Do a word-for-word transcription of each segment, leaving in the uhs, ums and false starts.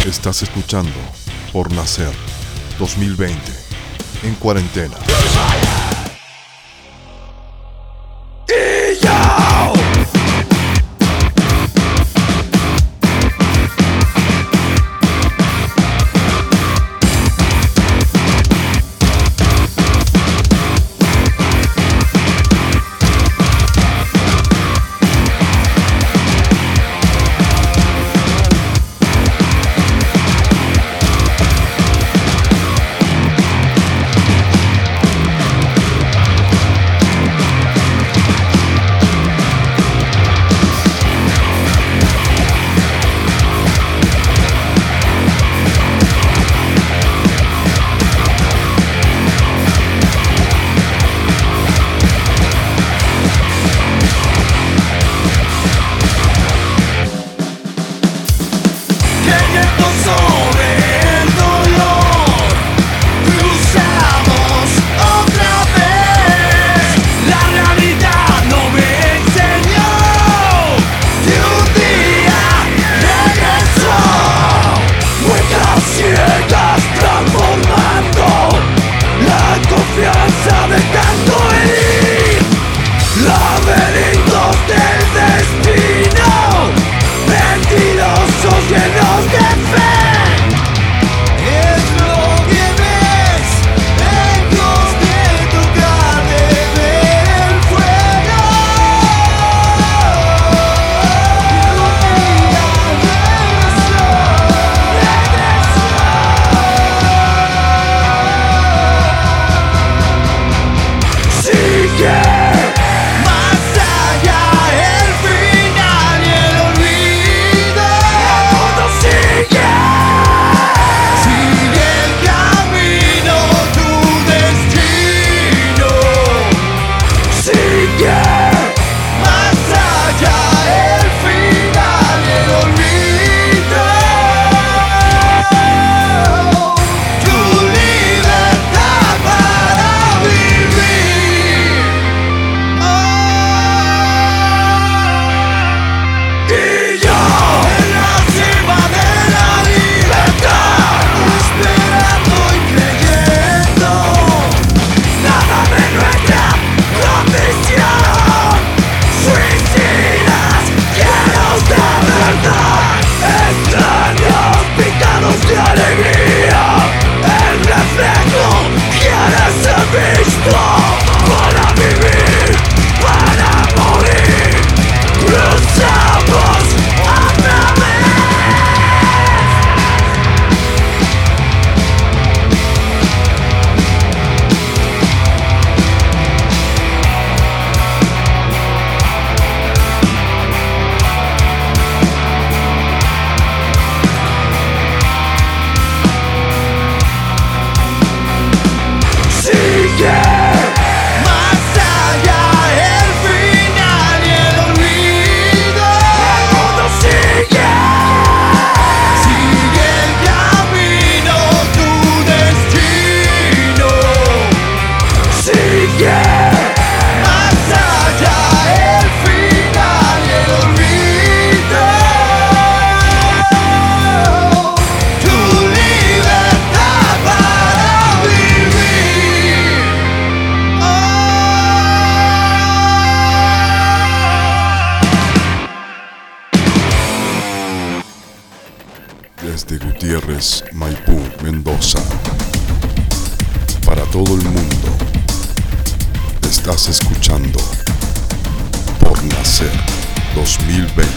Estás escuchando Por Nacer dos mil veinte en cuarentena. Y yo. Desde Gutiérrez, Maipú, Mendoza, para todo el mundo, estás escuchando Por Nacer dos mil veinte.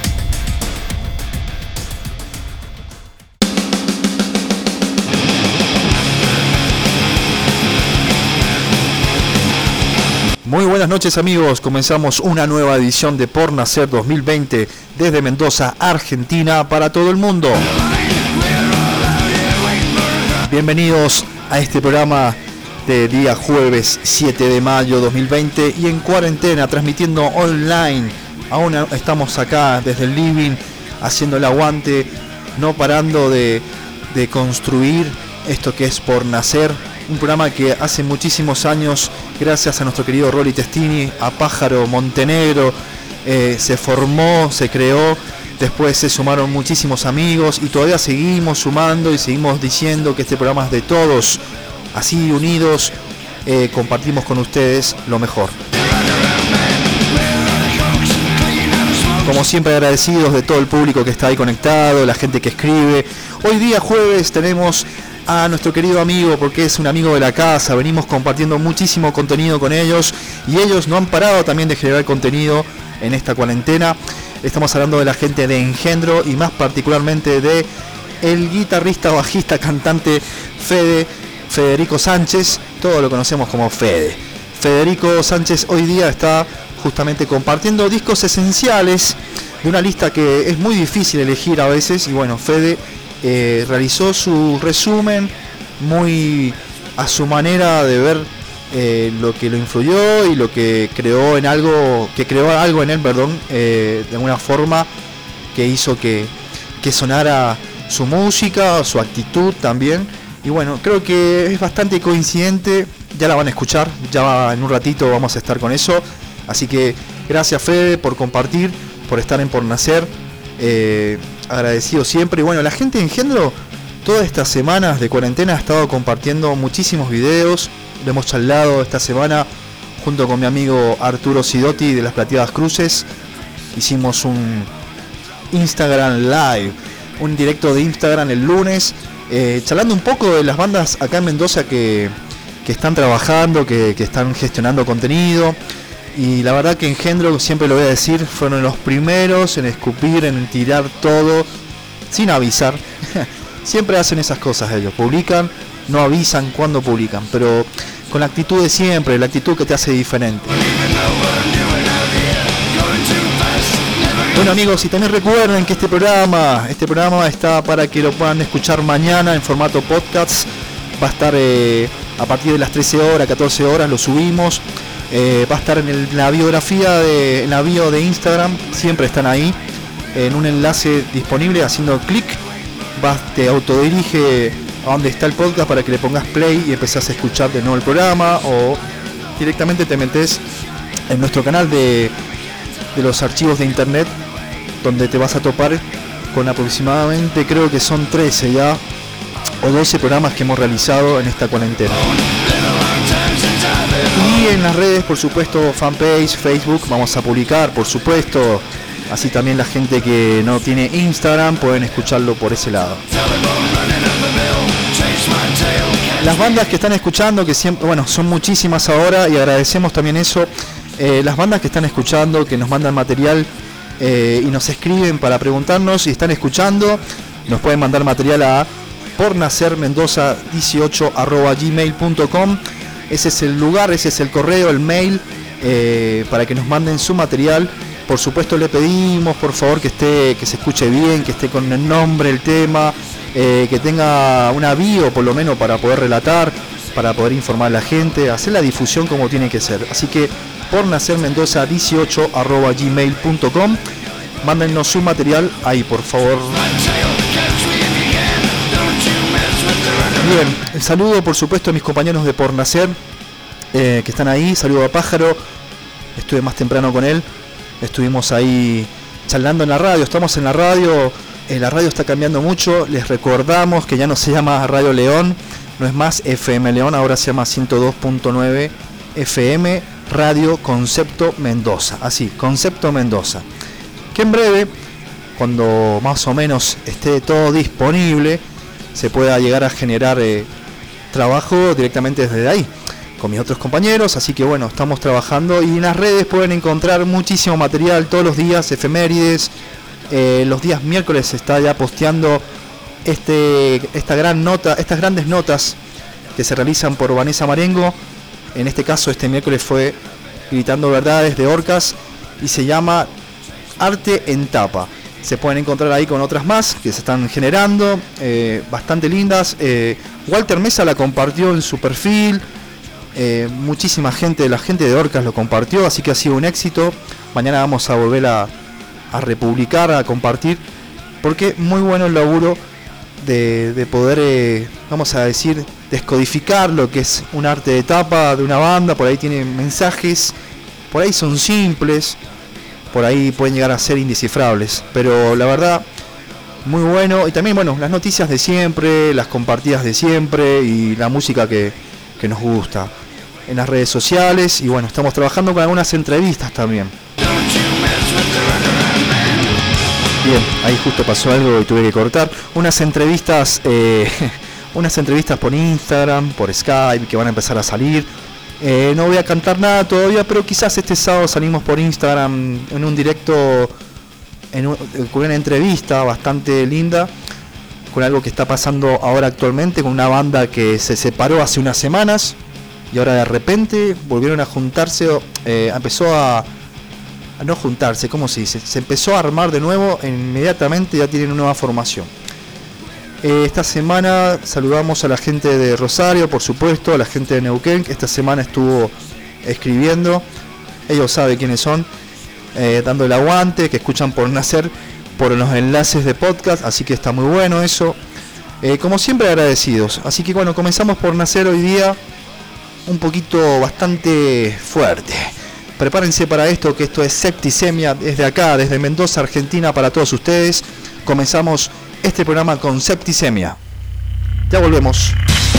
Muy buenas noches amigos, comenzamos una nueva edición de Por Nacer dos mil veinte desde Mendoza, Argentina, para todo el mundo. Bienvenidos a este programa de día jueves siete de mayo dos mil veinte y en cuarentena, transmitiendo online. Aún estamos acá desde el living, haciendo el aguante, no parando de, de construir esto que es Por Nacer. Un programa que hace muchísimos años, gracias a nuestro querido Rolly Testini, a Pájaro Montenegro, eh, se formó, se creó después se sumaron muchísimos amigos y todavía seguimos sumando y seguimos diciendo que este programa es de todos. Así unidos eh, compartimos con ustedes lo mejor. Como siempre, agradecidos de todo el público que está ahí conectado, la gente que escribe. Hoy día jueves tenemos a nuestro querido amigo, porque es un amigo de la casa, venimos compartiendo muchísimo contenido con ellos y ellos no han parado también de generar contenido en esta cuarentena. Estamos hablando de la gente de Engendro y más particularmente de el guitarrista, bajista, cantante Fede, Federico Sánchez, todos lo conocemos como Fede. Federico Sánchez hoy día está justamente compartiendo discos esenciales de una lista que es muy difícil elegir a veces y bueno, Fede eh, realizó su resumen muy a su manera de ver eh, lo que lo influyó y lo que creó en algo, que creó algo en él, perdón, eh, de alguna forma que hizo que, que sonara su música, su actitud también. Y bueno, creo que es bastante coincidente, ya la van a escuchar, ya en un ratito vamos a estar con eso. Así que gracias Fede por compartir, por estar en Por Nacer, eh, agradecido siempre. Y bueno, la gente de Engendro todas estas semanas de cuarentena ha estado compartiendo muchísimos videos, lo hemos charlado esta semana junto con mi amigo Arturo Sidotti de las Plateadas Cruces, hicimos un Instagram Live, un directo de Instagram el lunes, eh, charlando un poco de las bandas acá en Mendoza que, que están trabajando, que, que están gestionando contenido. Y la verdad que Engendro, siempre lo voy a decir, fueron los primeros en escupir, en tirar todo, sin avisar. Siempre hacen esas cosas ellos, publican, no avisan cuando publican, pero con la actitud de siempre, la actitud que te hace diferente. Bueno amigos, y también recuerden que este programa, este programa está para que lo puedan escuchar mañana en formato podcast. Va a estar eh, a partir de las trece horas, catorce horas, lo subimos. Eh, va a estar en el, la biografía de en la bio de Instagram, siempre están ahí en un enlace disponible, haciendo clic vas, te autodirige a donde está el podcast para que le pongas play y empezás a escuchar de nuevo el programa, o directamente te metes en nuestro canal de, de los archivos de internet, donde te vas a topar con aproximadamente, creo que son trece ya o doce programas que hemos realizado en esta cuarentena. Y en las redes, por supuesto, fanpage, Facebook, vamos a publicar, por supuesto. Así también la gente que no tiene Instagram pueden escucharlo por ese lado. Las bandas que están escuchando, que siempre, bueno, son muchísimas ahora y agradecemos también eso. Eh, las bandas que están escuchando, que nos mandan material eh, y nos escriben para preguntarnos si están escuchando, nos pueden mandar material a pornacermendoza dieciocho arroba gmail punto com. Ese es el lugar, ese es el correo, el mail, eh, para que nos manden su material. Por supuesto le pedimos, por favor, que esté, que se escuche bien, que esté con el nombre, el tema, eh, que tenga una bio por lo menos para poder relatar, para poder informar a la gente, hacer la difusión como tiene que ser. Así que pornacermendoza dieciocho arroba gmail punto com, mándennos su material ahí, por favor. Bien, el saludo por supuesto a mis compañeros de Por Nacer, eh, que están ahí. Saludo a Pájaro, estuve más temprano con él, estuvimos ahí charlando en la radio, estamos en la radio, eh, la radio está cambiando mucho, les recordamos que ya no se llama Radio León, no es más F M León, ahora se llama ciento dos punto nueve F M Radio Concepto Mendoza, así, Concepto Mendoza, que en breve, cuando más o menos esté todo disponible, se pueda llegar a generar eh, trabajo directamente desde ahí con mis otros compañeros. Así que bueno, estamos trabajando y en las redes pueden encontrar muchísimo material todos los días, efemérides. Eh, los días miércoles se está ya posteando este, esta gran nota, estas grandes notas que se realizan por Vanessa Marengo. En este caso este miércoles fue Gritando Verdades de Orcas y se llama Arte en Tapa. Se pueden encontrar ahí con otras más que se están generando, eh, bastante lindas. Eh, Walter Mesa la compartió en su perfil, eh, muchísima gente, la gente de Orcas lo compartió, así que ha sido un éxito. Mañana vamos a volver a, a republicar, a compartir, porque muy bueno el laburo de, de poder, eh, vamos a decir, descodificar lo que es un arte de tapa de una banda. Por ahí tiene mensajes, por ahí son simples, por ahí pueden llegar a ser indescifrables, pero la verdad, muy bueno. Y también, bueno, las noticias de siempre, las compartidas de siempre y la música que, que nos gusta en las redes sociales. Y bueno, estamos trabajando con algunas entrevistas también. Bien, ahí justo pasó algo y tuve que cortar. Unas entrevistas, eh, unas entrevistas por Instagram, por Skype, que van a empezar a salir. Eh, no voy a cantar nada todavía, pero quizás este sábado salimos por Instagram en un directo, en un, con una entrevista bastante linda, con algo que está pasando ahora actualmente, con una banda que se separó hace unas semanas y ahora de repente volvieron a juntarse, eh, empezó a, a no juntarse, ¿cómo se dice? Se empezó a armar de nuevo e inmediatamente ya tienen una nueva formación. Eh, esta semana saludamos a la gente de Rosario, por supuesto, a la gente de Neuquén, que esta semana estuvo escribiendo. Ellos saben quiénes son, eh, dando el aguante, que escuchan por Nacer, por los enlaces de podcast, así que está muy bueno eso. Eh, como siempre, agradecidos. Así que bueno, comenzamos por Nacer hoy día un poquito bastante fuerte. Prepárense para esto, que esto es Septicemia, desde acá, desde Mendoza, Argentina, para todos ustedes. Comenzamos este programa con Septicemia. Ya volvemos.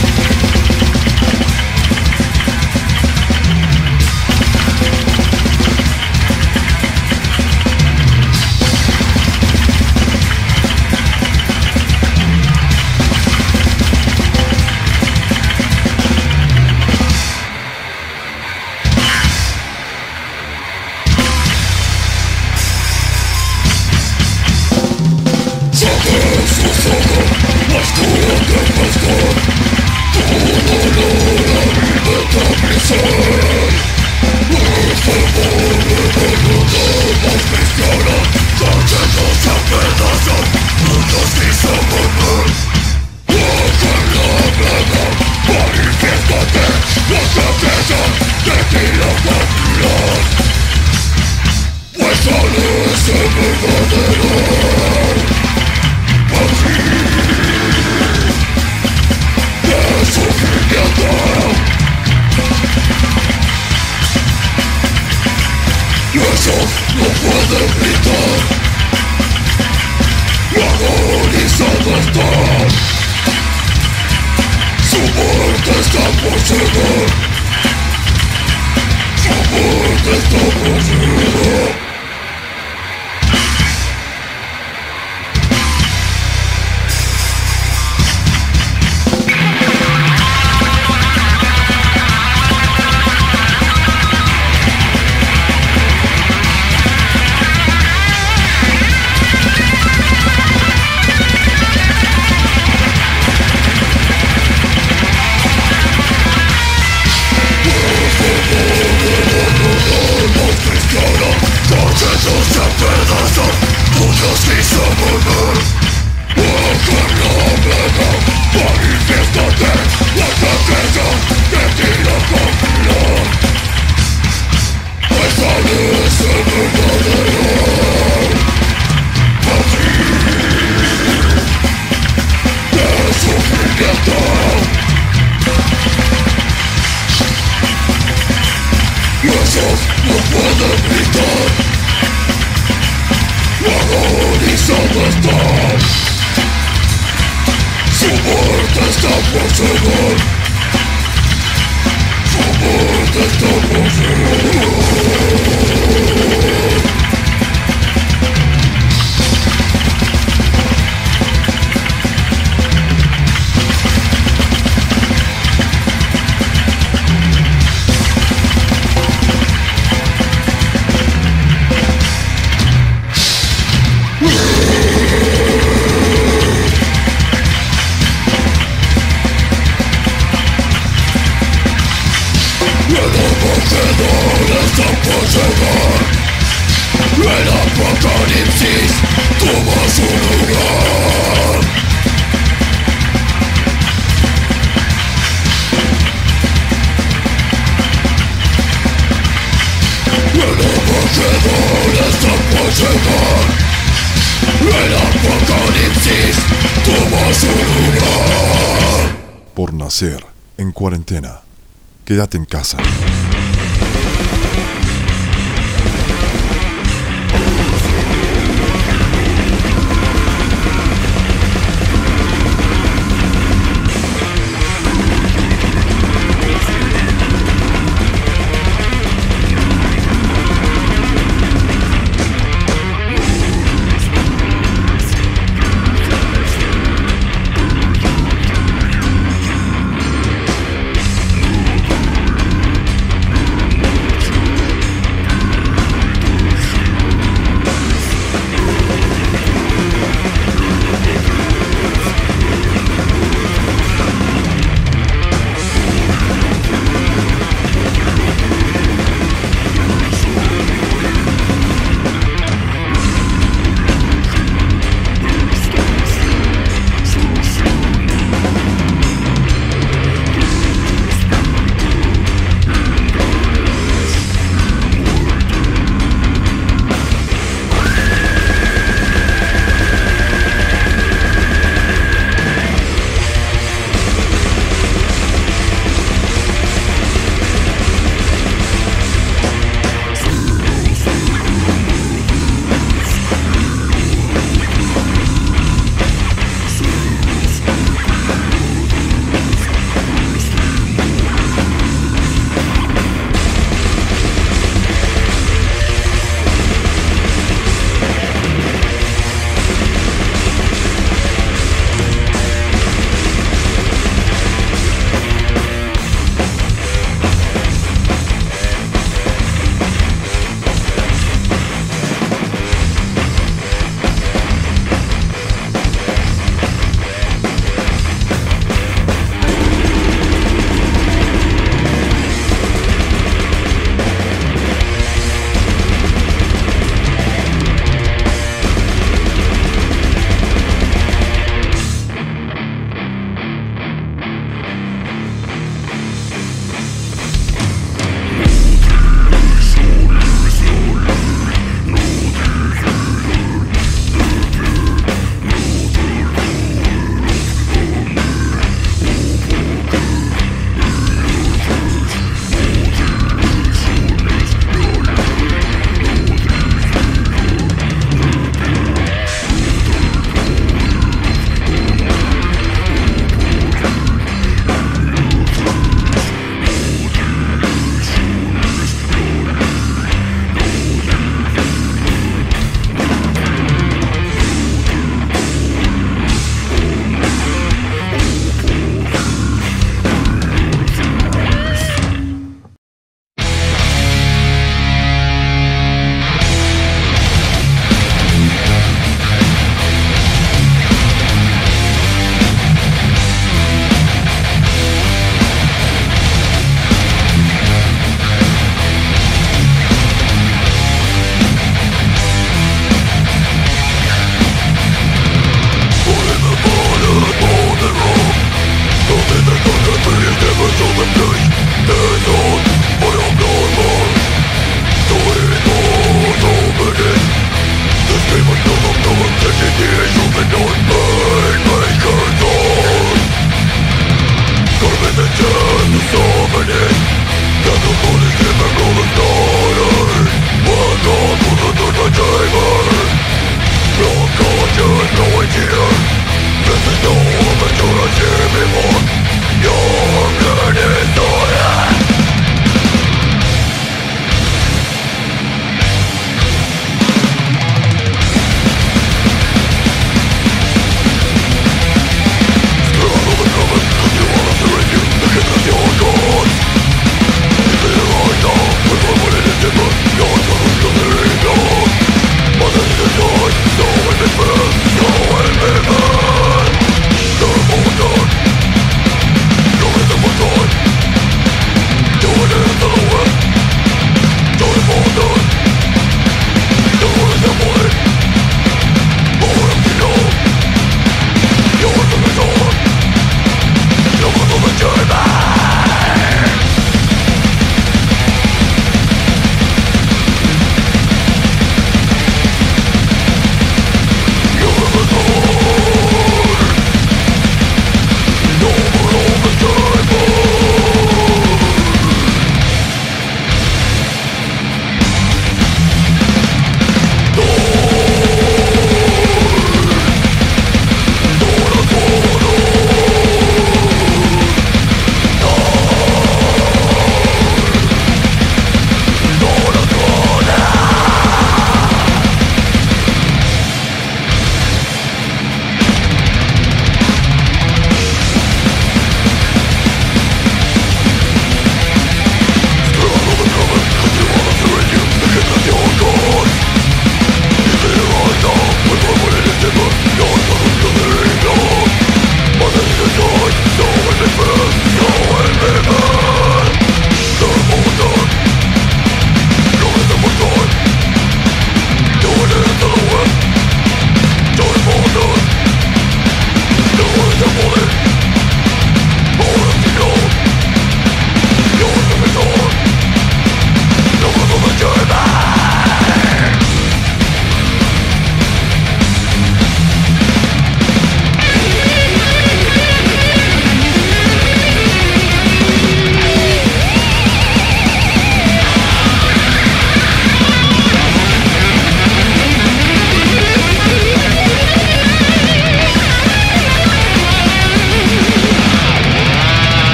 Por Nacer en cuarentena. Quédate en casa.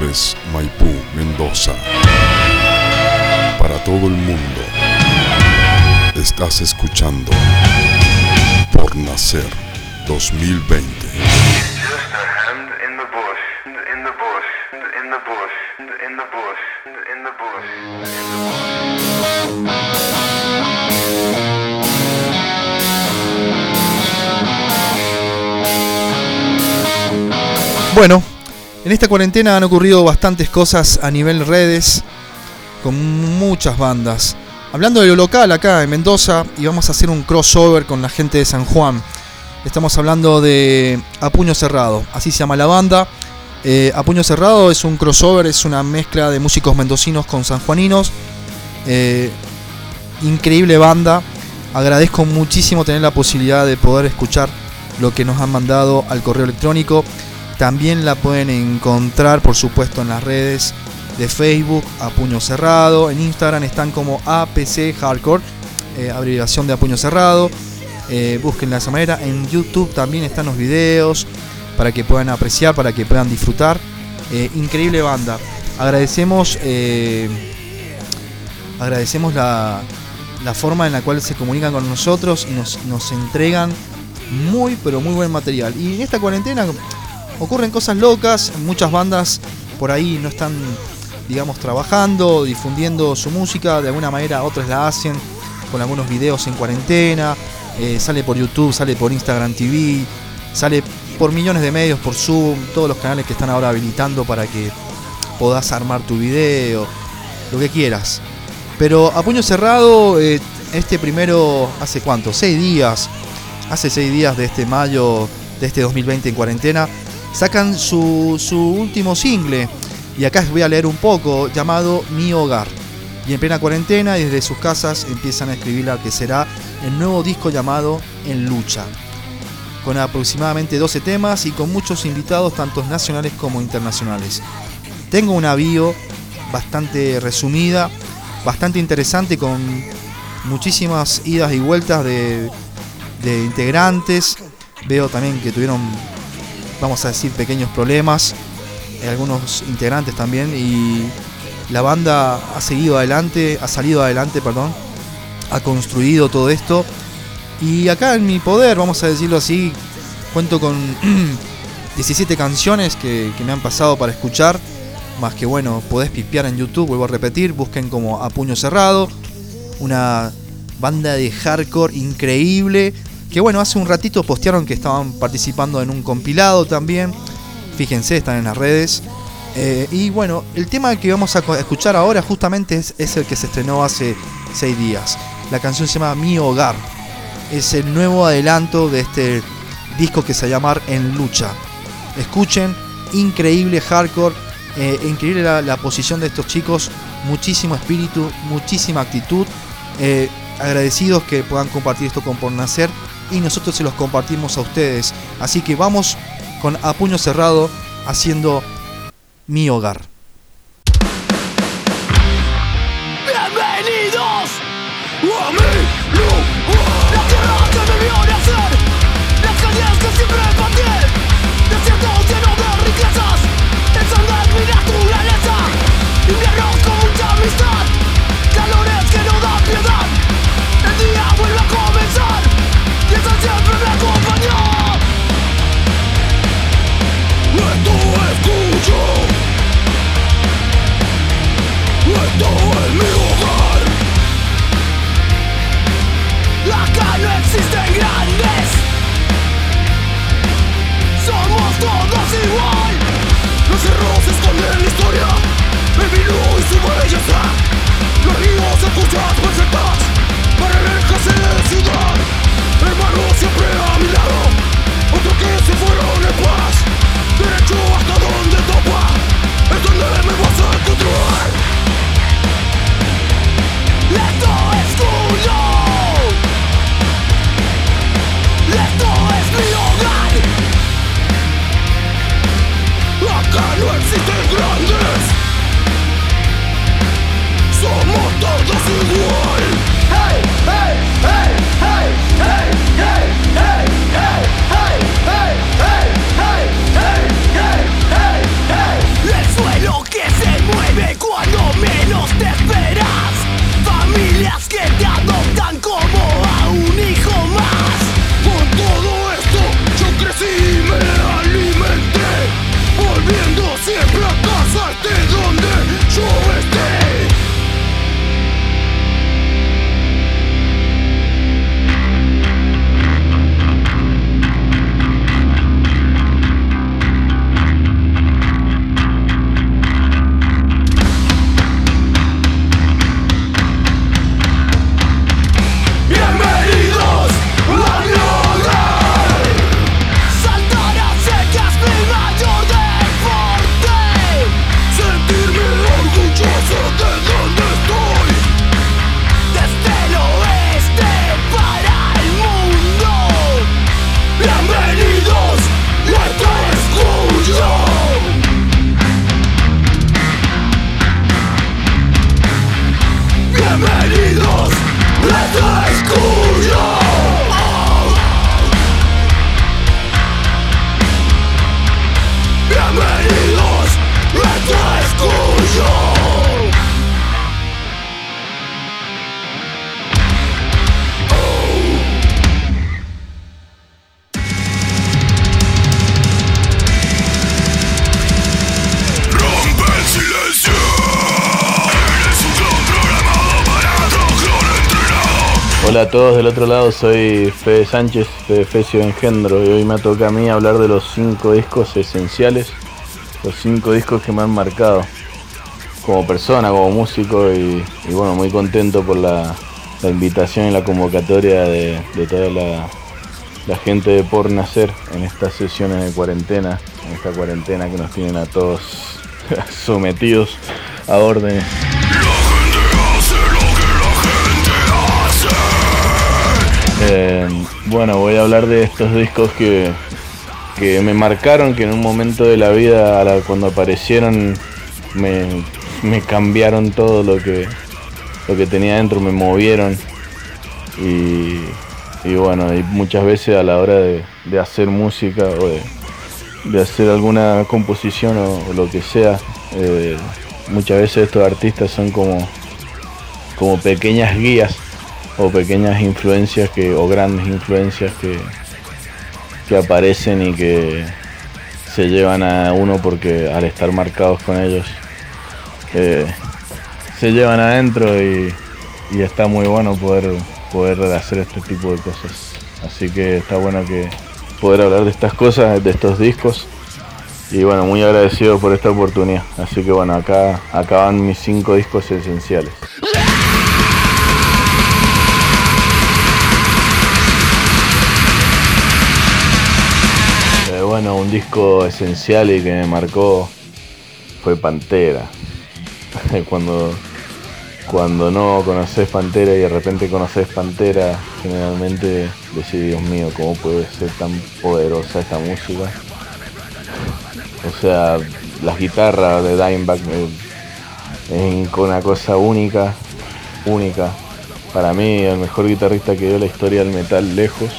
Flores, Maipú, Mendoza. Para todo el mundo. Estás escuchando Por Nacer dos mil veinte. Bueno, en esta cuarentena han ocurrido bastantes cosas a nivel redes, con muchas bandas. Hablando de lo local acá en Mendoza, y vamos a hacer un crossover con la gente de San Juan. Estamos hablando de A Puño Cerrado, así se llama la banda. Eh, A Puño Cerrado es un crossover, es una mezcla de músicos mendocinos con sanjuaninos. Eh, increíble banda. Agradezco muchísimo tener la posibilidad de poder escuchar lo que nos han mandado al correo electrónico. También la pueden encontrar, por supuesto, en las redes de Facebook, A Puño Cerrado. En Instagram están como A P C Hardcore, eh, abreviación de A Puño Cerrado. Eh, búsquenla de esa manera. En YouTube también están los videos para que puedan apreciar, para que puedan disfrutar. Eh, increíble banda. Agradecemos, eh, agradecemos la, la forma en la cual se comunican con nosotros y nos, nos entregan muy, pero muy buen material. Y en esta cuarentena ocurren cosas locas, muchas bandas por ahí no están, digamos, trabajando, difundiendo su música, de alguna manera otras la hacen con algunos videos en cuarentena, eh, sale por YouTube, sale por Instagram T V, sale por millones de medios, por Zoom, todos los canales que están ahora habilitando para que podás armar tu video, lo que quieras. Pero A Puño Cerrado, eh, este primero, ¿hace cuánto? Seis días, hace seis días de este mayo de este dos mil veinte en cuarentena, sacan su, su último single, y acá les voy a leer un poco, llamado Mi Hogar. Y en plena cuarentena y desde sus casas empiezan a escribir lo que será el nuevo disco llamado En Lucha, con aproximadamente doce temas y con muchos invitados, tanto nacionales como internacionales. Tengo una bio bastante resumida, bastante interesante, con muchísimas idas y vueltas de, de integrantes. Veo también que tuvieron, vamos a decir, pequeños problemas, algunos integrantes también, y la banda ha seguido adelante, ha salido adelante, perdón, ha construido todo esto. Y acá en mi poder, vamos a decirlo así, cuento con diecisiete canciones que, que me han pasado para escuchar, más que bueno, podés pispear en YouTube, vuelvo a repetir, busquen como A Puño Cerrado, una banda de hardcore increíble, que bueno, hace un ratito postearon que estaban participando en un compilado también, fíjense, están en las redes. Eh, y bueno, el tema que vamos a escuchar ahora justamente es, es el que se estrenó hace seis días. La canción se llama Mi Hogar. Es el nuevo adelanto de este disco que se va a llamar En Lucha. Escuchen, increíble hardcore, eh, increíble la, la posición de estos chicos, muchísimo espíritu, muchísima actitud. Eh, agradecidos que puedan compartir esto con Por Nacer, y nosotros se los compartimos a ustedes. Así que vamos con A Puño Cerrado haciendo Mi Hogar. Bienvenidos a mi lugar, la tierra que me vio nacer, las calles que siempre pateé, desiertos llenos de riquezas, ensalzar mi naturaleza, inviernos con mucha amistad, calores que no dan piedad, el día vuelve a comenzar, y eso siempre me acompañó. Esto escucho, esto es mi hogar. Acá no existen grandes, somos todos igual. Los cerros esconden la historia, el vino y su belleza. Los ríos escuchas perfectas para el eje de ciudad. Hermanos siempre a mi lado, otros que se fueron en paz. Derecho hasta donde topa, es donde me vas a encontrar. Esto es tuyo, esto es mi hogar. Acá no existen grandes, somos todos igual. Hey, hey. Hola a todos del otro lado, soy Fede Sánchez, Fede Fecio Engendro, y hoy me toca a mí hablar de los cinco discos esenciales, los cinco discos que me han marcado como persona, como músico, y, y bueno, muy contento por la, la invitación y la convocatoria de, de toda la, la gente de Por Nacer en estas sesiones de cuarentena, en esta cuarentena que nos tienen a todos sometidos a órdenes. Eh, bueno, voy a hablar de estos discos que, que me marcaron, que en un momento de la vida, la, cuando aparecieron, me, me cambiaron todo lo que, lo que tenía dentro, me movieron. Y, y bueno, y muchas veces a la hora de, de hacer música o de, de hacer alguna composición o, o lo que sea, eh, muchas veces estos artistas son como, como pequeñas guías o pequeñas influencias que, o grandes influencias que, que aparecen y que se llevan a uno porque al estar marcados con ellos eh, se llevan adentro y, y está muy bueno poder, poder hacer este tipo de cosas. Así que está bueno que poder hablar de estas cosas, de estos discos, y bueno, muy agradecido por esta oportunidad. Así que bueno, acá acaban mis cinco discos esenciales. Bueno, un disco esencial y que me marcó fue Pantera. Cuando, cuando no conoces Pantera y de repente conoces Pantera, generalmente decís, Dios mío, ¿cómo puede ser tan poderosa esta música? O sea, las guitarras de Dimebag es una cosa única, única. Para mí, el mejor guitarrista que dio la historia del metal lejos.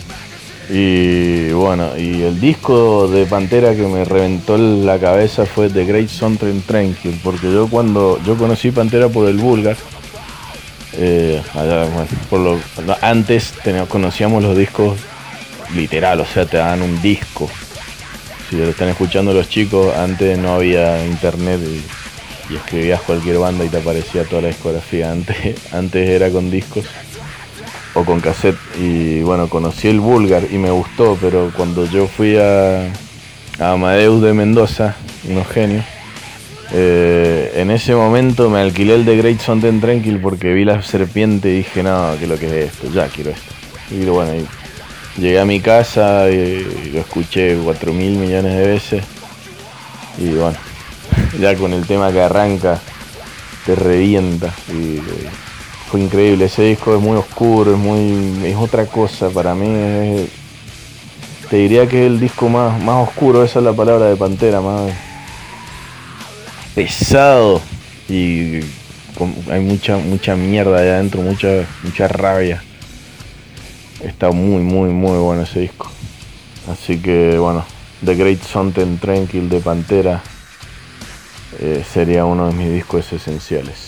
Y bueno, y el disco de Pantera que me reventó la cabeza fue The Great Southern Tragedy, porque yo cuando yo conocí Pantera por el Vulgar, eh, allá, bueno, por lo, antes teníamos, conocíamos los discos literal, o sea, te daban un disco. Si lo están escuchando los chicos, antes no había internet y, y escribías cualquier banda y te aparecía toda la discografía. Antes, antes era con discos o con cassette, y bueno, conocí el Vulgar y me gustó, pero cuando yo fui a, a Amadeus de Mendoza, unos genios, eh, en ese momento me alquilé el de Great Southern Tragedy porque vi la serpiente y dije, no, ¿qué es lo que es esto? Ya quiero esto. Y bueno, y llegué a mi casa y, y lo escuché cuatro mil millones de veces, y bueno, ya con el tema que arranca te revienta, y, y fue increíble. Ese disco es muy oscuro, es muy es otra cosa para mí. Es, te diría que es el disco más, más oscuro, esa es la palabra de Pantera, más pesado, y con, hay mucha mucha mierda allá adentro, mucha mucha rabia. Está muy muy muy bueno ese disco. Así que bueno, The Great Southern Tragedy de Pantera eh, sería uno de mis discos esenciales.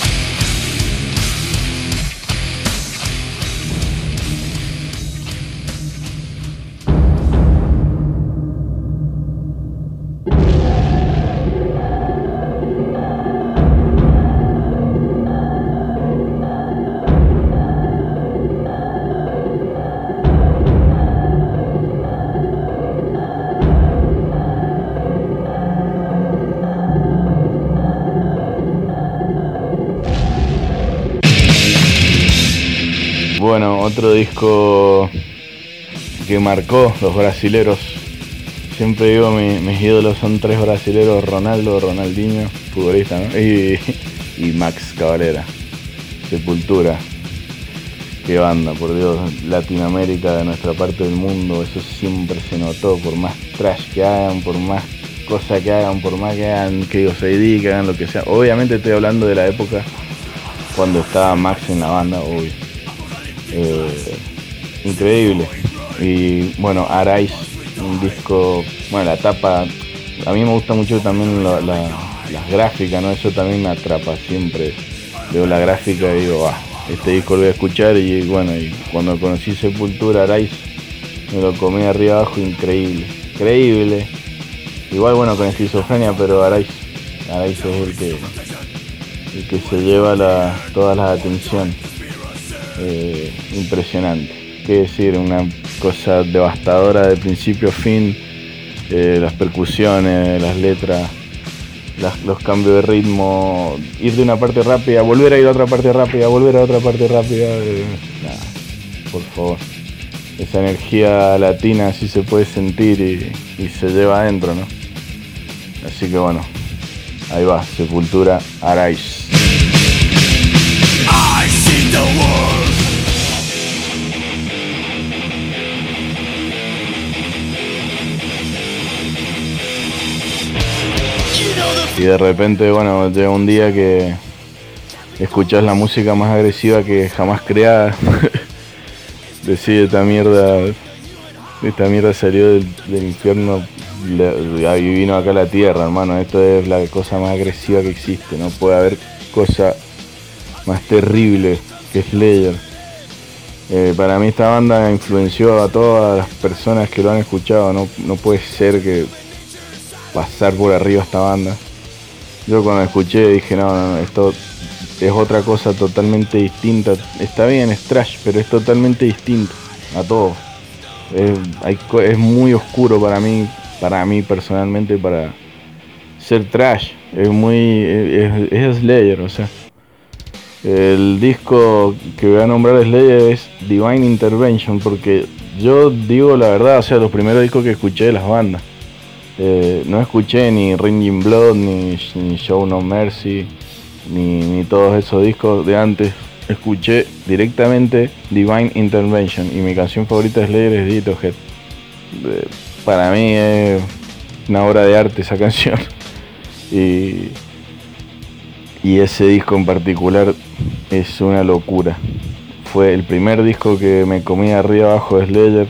Bueno, otro disco que marcó los brasileros. Siempre digo, mi, mis ídolos son tres brasileros: Ronaldo, Ronaldinho, futbolista, ¿no? Y, y Max Cavalera, Sepultura. Qué banda, por Dios. Latinoamérica, de nuestra parte del mundo, eso siempre se notó. Por más trash que hagan, por más cosas que hagan, por más que hagan, que ellos se dediquen, que hagan lo que sea. Obviamente estoy hablando de la época cuando estaba Max en la banda, obvio. Eh, increíble. Y bueno, Arise, un disco, bueno, la tapa, a mí me gusta mucho también la, la, las gráficas, ¿no? Eso también me atrapa siempre. Veo la gráfica y digo, ah, este disco lo voy a escuchar. Y bueno, y cuando conocí Sepultura, Arise, me lo comí arriba abajo, increíble, increíble. Igual bueno con Esquizofrenia, pero Arise, Arise es el que, el que se lleva la, todas las atenciones. eh, impresionante. Qué decir, una cosa devastadora de principio a fin, eh, las percusiones, las letras, las, los cambios de ritmo, ir de una parte rápida, volver a ir a otra parte rápida, volver a otra parte rápida, eh, nada, por favor. Esa energía latina sí se puede sentir y, y se lleva adentro, ¿no? Así que bueno, ahí va, Sepultura, Arise. I see the world. Y de repente, bueno, llega un día que escuchás la música más agresiva que jamás creada. Decís, esta mierda, esta mierda salió del, del infierno y vino acá a la tierra, hermano. Esto es la cosa más agresiva que existe. No puede haber cosa más terrible que Slayer. Eh, para mí esta banda influenció a todas las personas que lo han escuchado. No, no puede ser que pasar por arriba esta banda. Yo cuando escuché dije, no, no, no, esto es otra cosa totalmente distinta. Está bien, es trash, pero es totalmente distinto a todo. Es, hay, es muy oscuro para mí, para mí personalmente, para ser trash. Es muy, es, es Slayer, o sea. El disco que voy a nombrar Slayer es Divine Intervention, porque yo digo la verdad, o sea, los primeros discos que escuché de las bandas. Eh, no escuché ni Raging Blood, ni, ni Show No Mercy, ni, ni todos esos discos de antes. Escuché directamente Divine Intervention y mi canción favorita de Slayer es Digital Head. Eh, para mí es una obra de arte esa canción. y, y ese disco en particular es una locura. Fue el primer disco que me comí arriba abajo de Slayer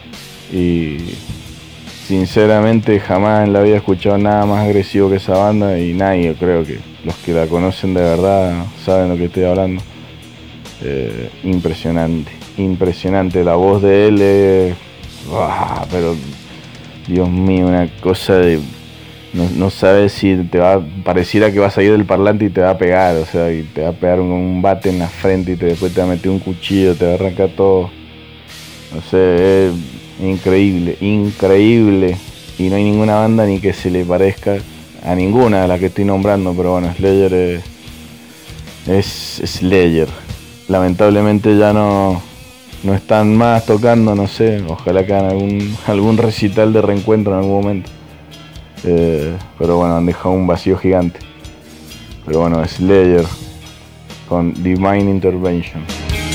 y sinceramente jamás en la vida he escuchado nada más agresivo que esa banda y nadie, creo que los que la conocen de verdad saben lo que estoy hablando. Eh, impresionante, impresionante, la voz de él es... ¡Uah! Pero Dios mío, una cosa de... No, no sabes si te va... Pareciera que vas a ir del parlante y te va a pegar, o sea, y te va a pegar un, un bate en la frente y te, después te va a meter un cuchillo, te va a arrancar todo. No sé, es... increíble, increíble, y no hay ninguna banda ni que se le parezca a ninguna de las que estoy nombrando, pero bueno, Slayer es, es Slayer. Lamentablemente ya no, no están más tocando, no sé, ojalá que hagan algún, algún recital de reencuentro en algún momento, eh, pero bueno, han dejado un vacío gigante. Pero bueno, Slayer con Divine Intervention.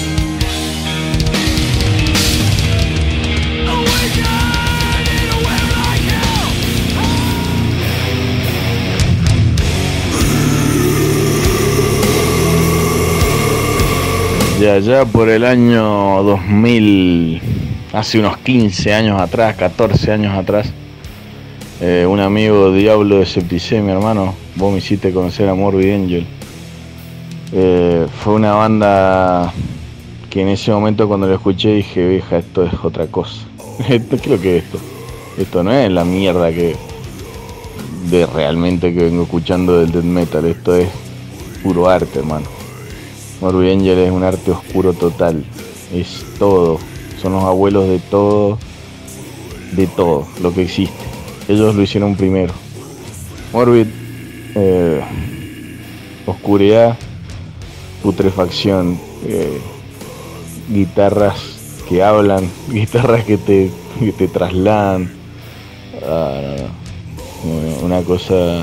Y allá por el año dos mil, hace unos quince años atrás, catorce años atrás, eh, un amigo Diablo de Septicemia, hermano, vos me hiciste conocer a Morbid Angel. Eh, fue una banda que en ese momento cuando lo escuché dije, vieja, esto es otra cosa. Esto, creo que esto, esto no es la mierda que de realmente que vengo escuchando del death metal, esto es puro arte, hermano. Morbid Angel es un arte oscuro total, es todo, son los abuelos de todo, de todo lo que existe. Ellos lo hicieron primero. Morbid, eh, oscuridad, putrefacción, eh, guitarras que hablan, guitarras que te, que te trasladan, ah, no, no, una cosa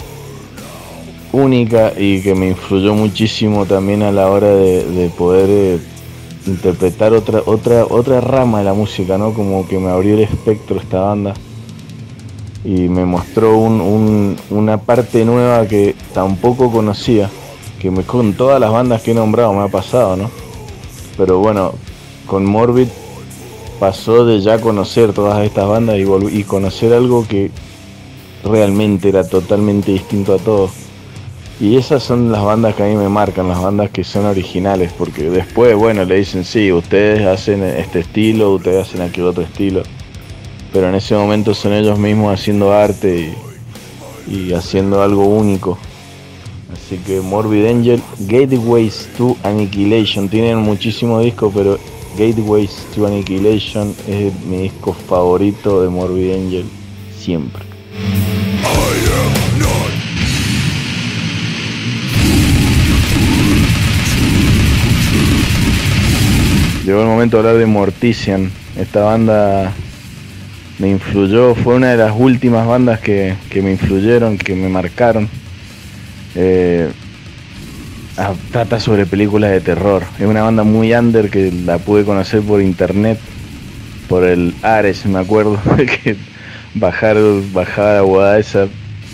única y que me influyó muchísimo también a la hora de, de poder eh, interpretar otra otra otra rama de la música, ¿no? Como que me abrió el espectro esta banda y me mostró un, un, una parte nueva que tampoco conocía, que me, con todas las bandas que he nombrado me ha pasado, ¿no? Pero bueno, con Morbid pasó de ya conocer todas estas bandas y, y conocer algo que realmente era totalmente distinto a todo. Y esas son las bandas que a mí me marcan, las bandas que son originales, porque después, bueno, le dicen, sí, ustedes hacen este estilo, ustedes hacen aquel otro estilo, pero en ese momento son ellos mismos haciendo arte y, y haciendo algo único. Así que Morbid Angel, Gateways to Annihilation. Tienen muchísimos discos, pero Gateways to Annihilation es mi disco favorito de Morbid Angel siempre. Llegó el momento de hablar de Mortician. Esta banda me influyó, fue una de las últimas bandas que, que me influyeron, que me marcaron. Eh, trata sobre películas de terror. Es una banda muy under que la pude conocer por internet, por el Ares, me acuerdo, que bajar, bajaba la guada esa.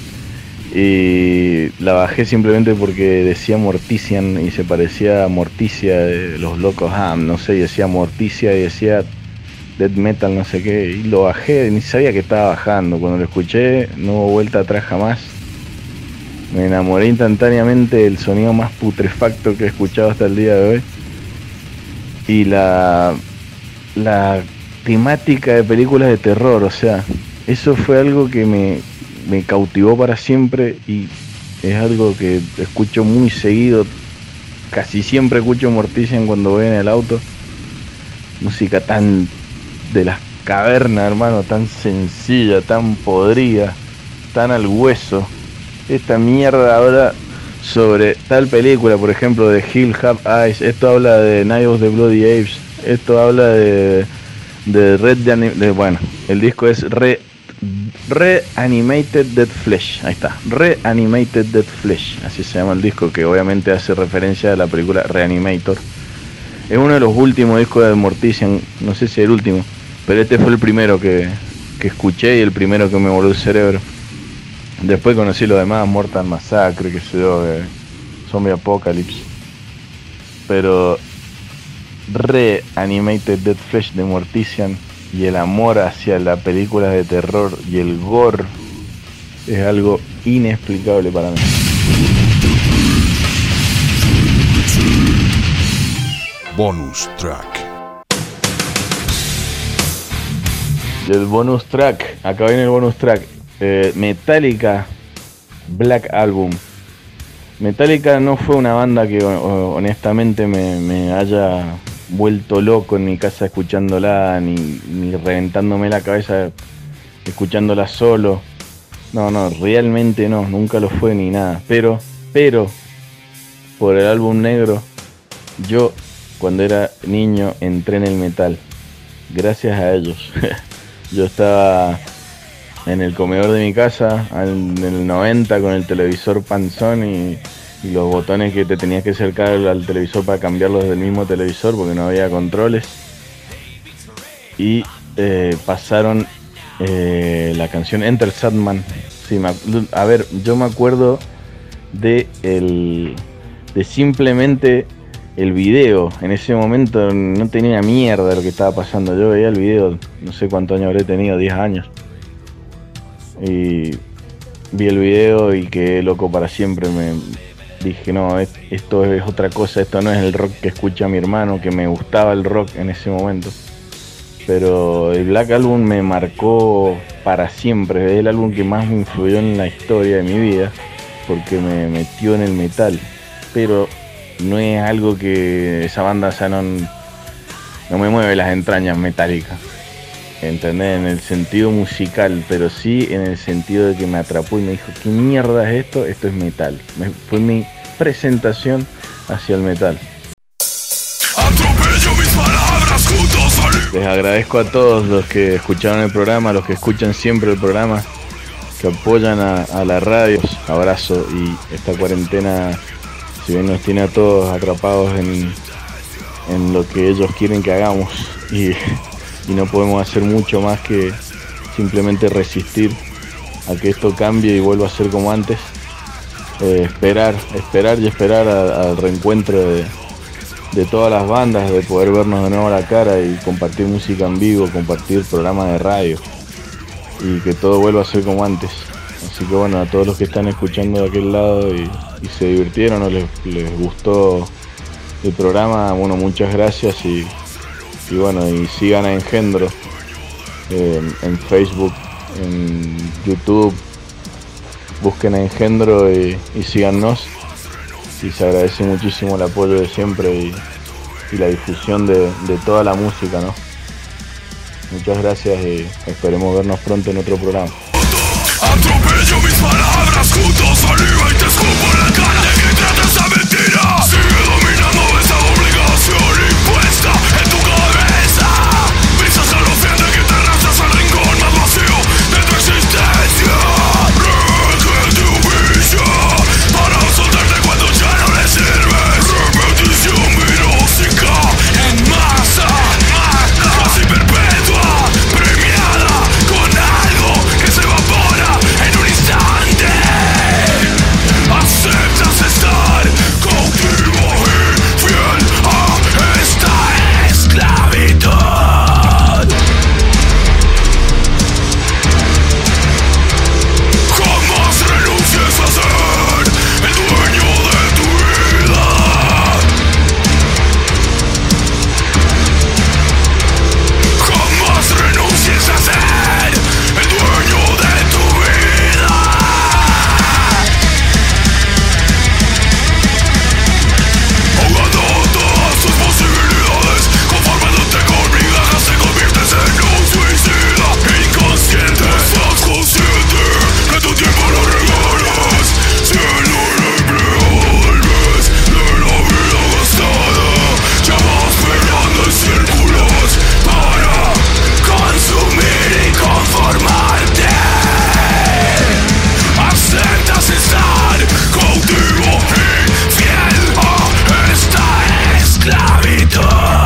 Y la bajé simplemente porque decía Mortician y se parecía a Morticia de los locos Ham, no sé, y decía Morticia y decía Death Metal, no sé qué, y lo bajé, ni sabía que estaba bajando. Cuando lo escuché, no hubo vuelta atrás jamás. Me enamoré instantáneamente del sonido más putrefacto que he escuchado hasta el día de hoy. Y la, la temática de películas de terror, o sea, eso fue algo que me... me cautivó para siempre y es algo que escucho muy seguido. Casi siempre escucho Mortician cuando voy en el auto. Música tan de las cavernas, hermano, tan sencilla, tan podrida, tan al hueso. Esta mierda habla sobre tal película, por ejemplo, de Hill Have Eyes. Esto habla de Night of the Bloody Apes. Esto habla de, de Red de, de, bueno, el disco es Re Reanimated Dead Flesh, ahí está, Reanimated Dead Flesh, así se llama el disco, que obviamente hace referencia a la película Reanimator. Es uno de los últimos discos de Mortician, no sé si el último, pero este fue el primero que, que escuché y el primero que me voló el cerebro. Después conocí los demás, Mortal Massacre, que sé yo, eh, Zombie Apocalypse, pero Reanimated Dead Flesh de Mortician y el amor hacia las películas de terror y el gore es algo inexplicable para mí. Bonus track. Del bonus track, acá viene el bonus track. eh, Metallica Black Album. Metallica no fue una banda que honestamente me, me haya vuelto loco en mi casa escuchándola, ni, ni reventándome la cabeza escuchándola solo. No, no, realmente no, nunca lo fue ni nada. Pero, pero, por el álbum negro, yo cuando era niño entré en el metal. Gracias a ellos. Yo estaba en el comedor de mi casa en el noventa con el televisor panzón y... y los botones que te tenías que acercar al televisor para cambiarlos del mismo televisor porque no había controles. Y eh, pasaron eh, la canción Enter Sandman. Sí, me, a ver, yo me acuerdo de el de simplemente el video. En ese momento no tenía mierda de lo que estaba pasando. Yo veía el video, no sé cuántos años habré tenido, diez años. Y vi el video y quedé loco para siempre. Me dije, no, esto es otra cosa, esto no es el rock que escucha mi hermano, que me gustaba el rock en ese momento. Pero el Black Album me marcó para siempre, es el álbum que más me influyó en la historia de mi vida, porque me metió en el metal. Pero no es algo que esa banda, o sea, no, no me mueve las entrañas Metallica, ¿entendés? En el sentido musical, pero sí en el sentido de que me atrapó y me dijo, ¿qué mierda es esto? Esto es metal. Me, fue mi presentación hacia el metal. Les agradezco a todos los que escucharon el programa, los que escuchan siempre el programa, que apoyan a, a la radio. Abrazo. Y esta cuarentena, si bien nos tiene a todos atrapados en, en lo que ellos quieren que hagamos, y y no podemos hacer mucho más que simplemente resistir a que esto cambie y vuelva a ser como antes. Eh, esperar, esperar y esperar al reencuentro de, de todas las bandas, de poder vernos de nuevo a la cara y compartir música en vivo, compartir programas de radio y que todo vuelva a ser como antes. Así que bueno, a todos los que están escuchando de aquel lado y, y se divirtieron o les, les gustó el programa, bueno, muchas gracias y Y bueno, y sigan a Engendro eh, en Facebook, en YouTube, busquen a Engendro y, y síganos. y se agradece muchísimo el apoyo de siempre y, y la difusión de, de toda la música, ¿no? Muchas gracias y esperemos vernos pronto en otro programa. Atropello mis palabras, juntos saliva y te escupo en la cara. ¿De qué trata esa mentira? Sigue dominando esa obligación impuesta en tu cabeza. Brisas escalofriante que te arrastras al rincón más vacío de tu existencia. Reque tu vicio para soltarte cuando ya no le sirves. Repetición virósica en masa, casi perpetua, premiada con algo que se evapora en un instante. Aceptas estar cautivo y fiel a esta esclavitud. Jamás renuncies a ser el dueño de tu vida. Jamás renuncies a ser el dueño de tu vida. Ahogando todas tus posibilidades, conformándote con migajas, te conviertes en un suicida inconsciente. Estás consciente que tu tiempo lo regalas, siendo el empleado del mes de la vida gastada. Ya vas esperando en círculos para consumir y conformarte. Aceptas estar cautivo y fiel a esta esclavitud.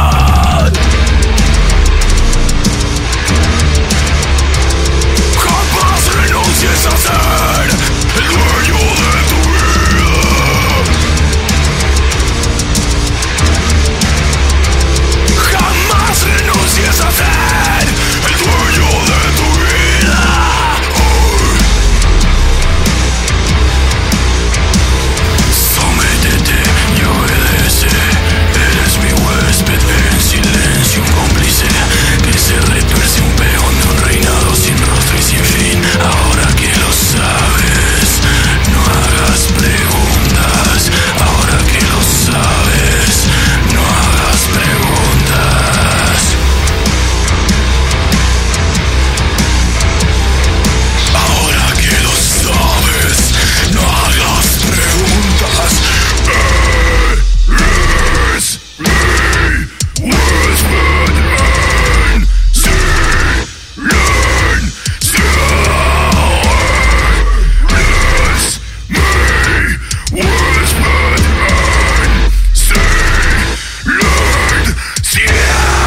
Jamás renuncies a ser el dueño de tu vida. Jamás renuncies a ser el dueño de tu vida. Sométete y obedece. Eres mi huésped en silencio, un cómplice que se retuerce, un peón de un reinado sin rostro y sin fin. Ahora que lo sabes, no hagas preguntas. Ahora que lo sabes, no hagas preguntas. Ahora que lo sabes, no hagas preguntas. Eres mi huésped en silencio. Eres mi huésped en silencio.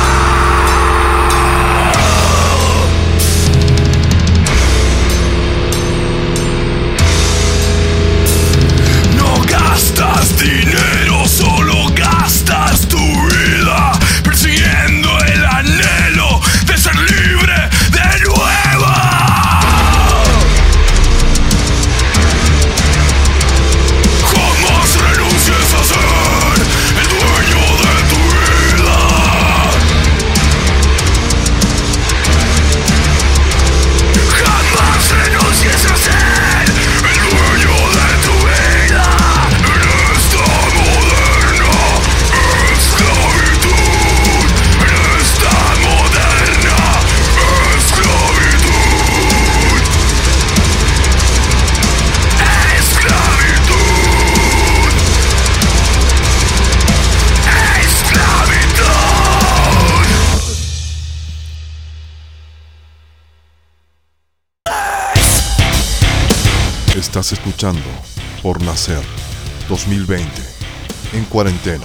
No gastas dinero, solo gastas tu vida persiguiendo el anhelo de ser libre de nuevo. Jamás renuncies a ser el dueño de tu vida. Jamás renuncies a ser el dueño de tu vida. En esta moderna esclavitud. En esta moderna esclavitud. Esclavitud. Esclavitud. Estás escuchando Por Nacer dos mil veinte en cuarentena.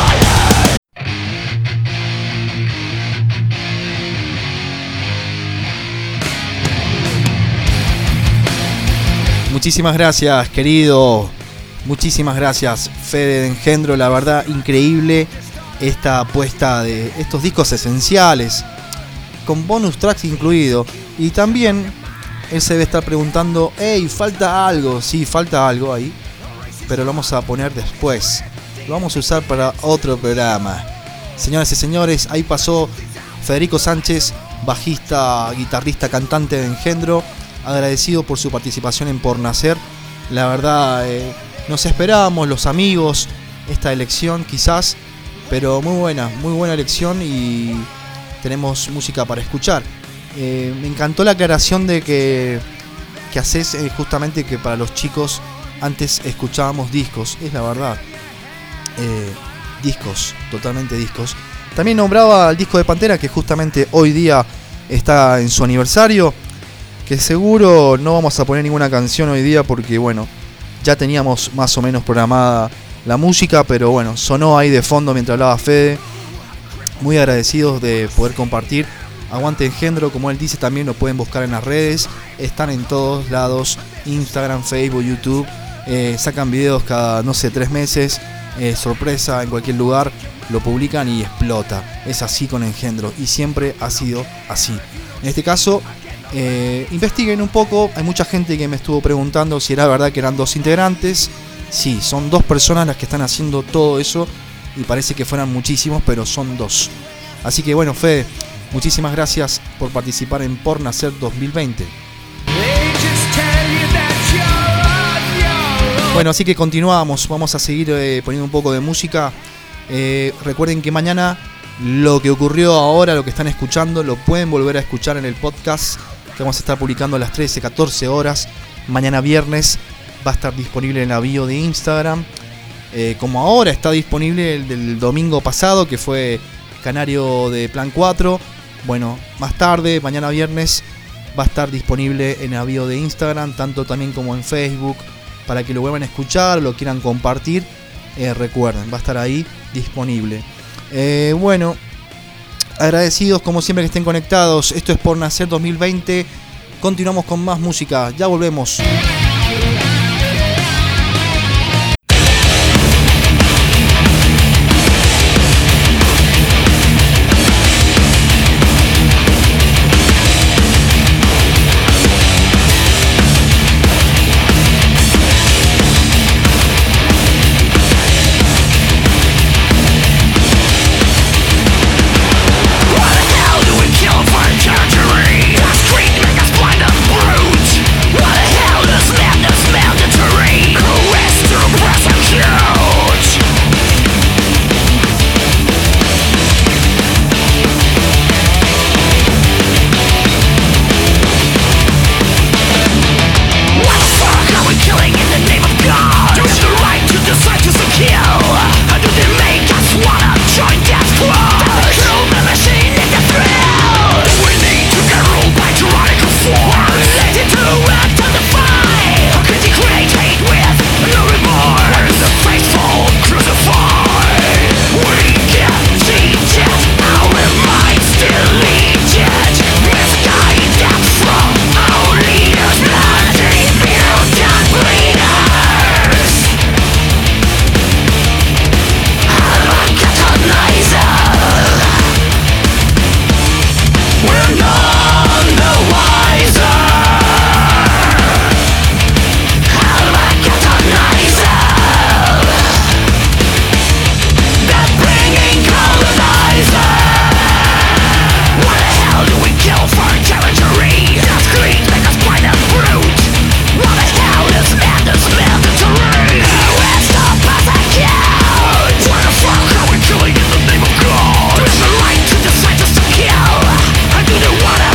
Muchísimas gracias, querido. Muchísimas gracias, Fede de Engendro. La verdad, increíble esta apuesta de estos discos esenciales, con bonus tracks incluido. Y también él se debe estar preguntando, hey, falta algo. Sí, falta algo ahí, pero lo vamos a poner después. Lo vamos a usar para otro programa. Señoras y señores, ahí pasó Federico Sánchez, bajista, guitarrista, cantante de Engendro. Agradecido por su participación en Por Nacer. La verdad, eh, nos esperábamos, los amigos, esta elección quizás, pero muy buena, muy buena elección y tenemos música para escuchar. Eh, me encantó la aclaración de que, que haces eh, justamente que para los chicos antes escuchábamos discos, es la verdad. Eh, discos, totalmente discos. También nombraba el disco de Pantera, que justamente hoy día está en su aniversario, que seguro no vamos a poner ninguna canción hoy día porque bueno, ya teníamos más o menos programada la música, pero bueno, sonó ahí de fondo mientras hablaba Fede. Muy agradecidos de poder compartir. Aguante Engendro, como él dice, también lo pueden buscar en las redes, están en todos lados, Instagram, Facebook, YouTube, eh, sacan videos cada, no sé, tres meses, eh, sorpresa en cualquier lugar, lo publican y explota. Es así con Engendro y siempre ha sido así. En este caso, eh, investiguen un poco, hay mucha gente que me estuvo preguntando si era verdad que eran dos integrantes. Sí, son dos personas las que están haciendo todo eso y parece que fueran muchísimos, pero son dos. Así que bueno, Fede, muchísimas gracias por participar en Por Nacer dos mil veinte. Bueno, así que continuamos, vamos a seguir eh, poniendo un poco de música. Eh, recuerden que mañana lo que ocurrió ahora, lo que están escuchando, lo pueden volver a escuchar en el podcast que vamos a estar publicando a las trece, catorce horas. Mañana viernes va a estar disponible en la bio de Instagram. Eh, como ahora está disponible el del domingo pasado, que fue Canario de Plan cuatro. Bueno, más tarde, mañana viernes, va a estar disponible en la bio de Instagram, tanto también como en Facebook, para que lo vuelvan a escuchar o lo quieran compartir. Eh, recuerden, va a estar ahí disponible. Eh, bueno, agradecidos como siempre que estén conectados. Esto es Por Nacer dos mil veinte. Continuamos con más música, ya volvemos. What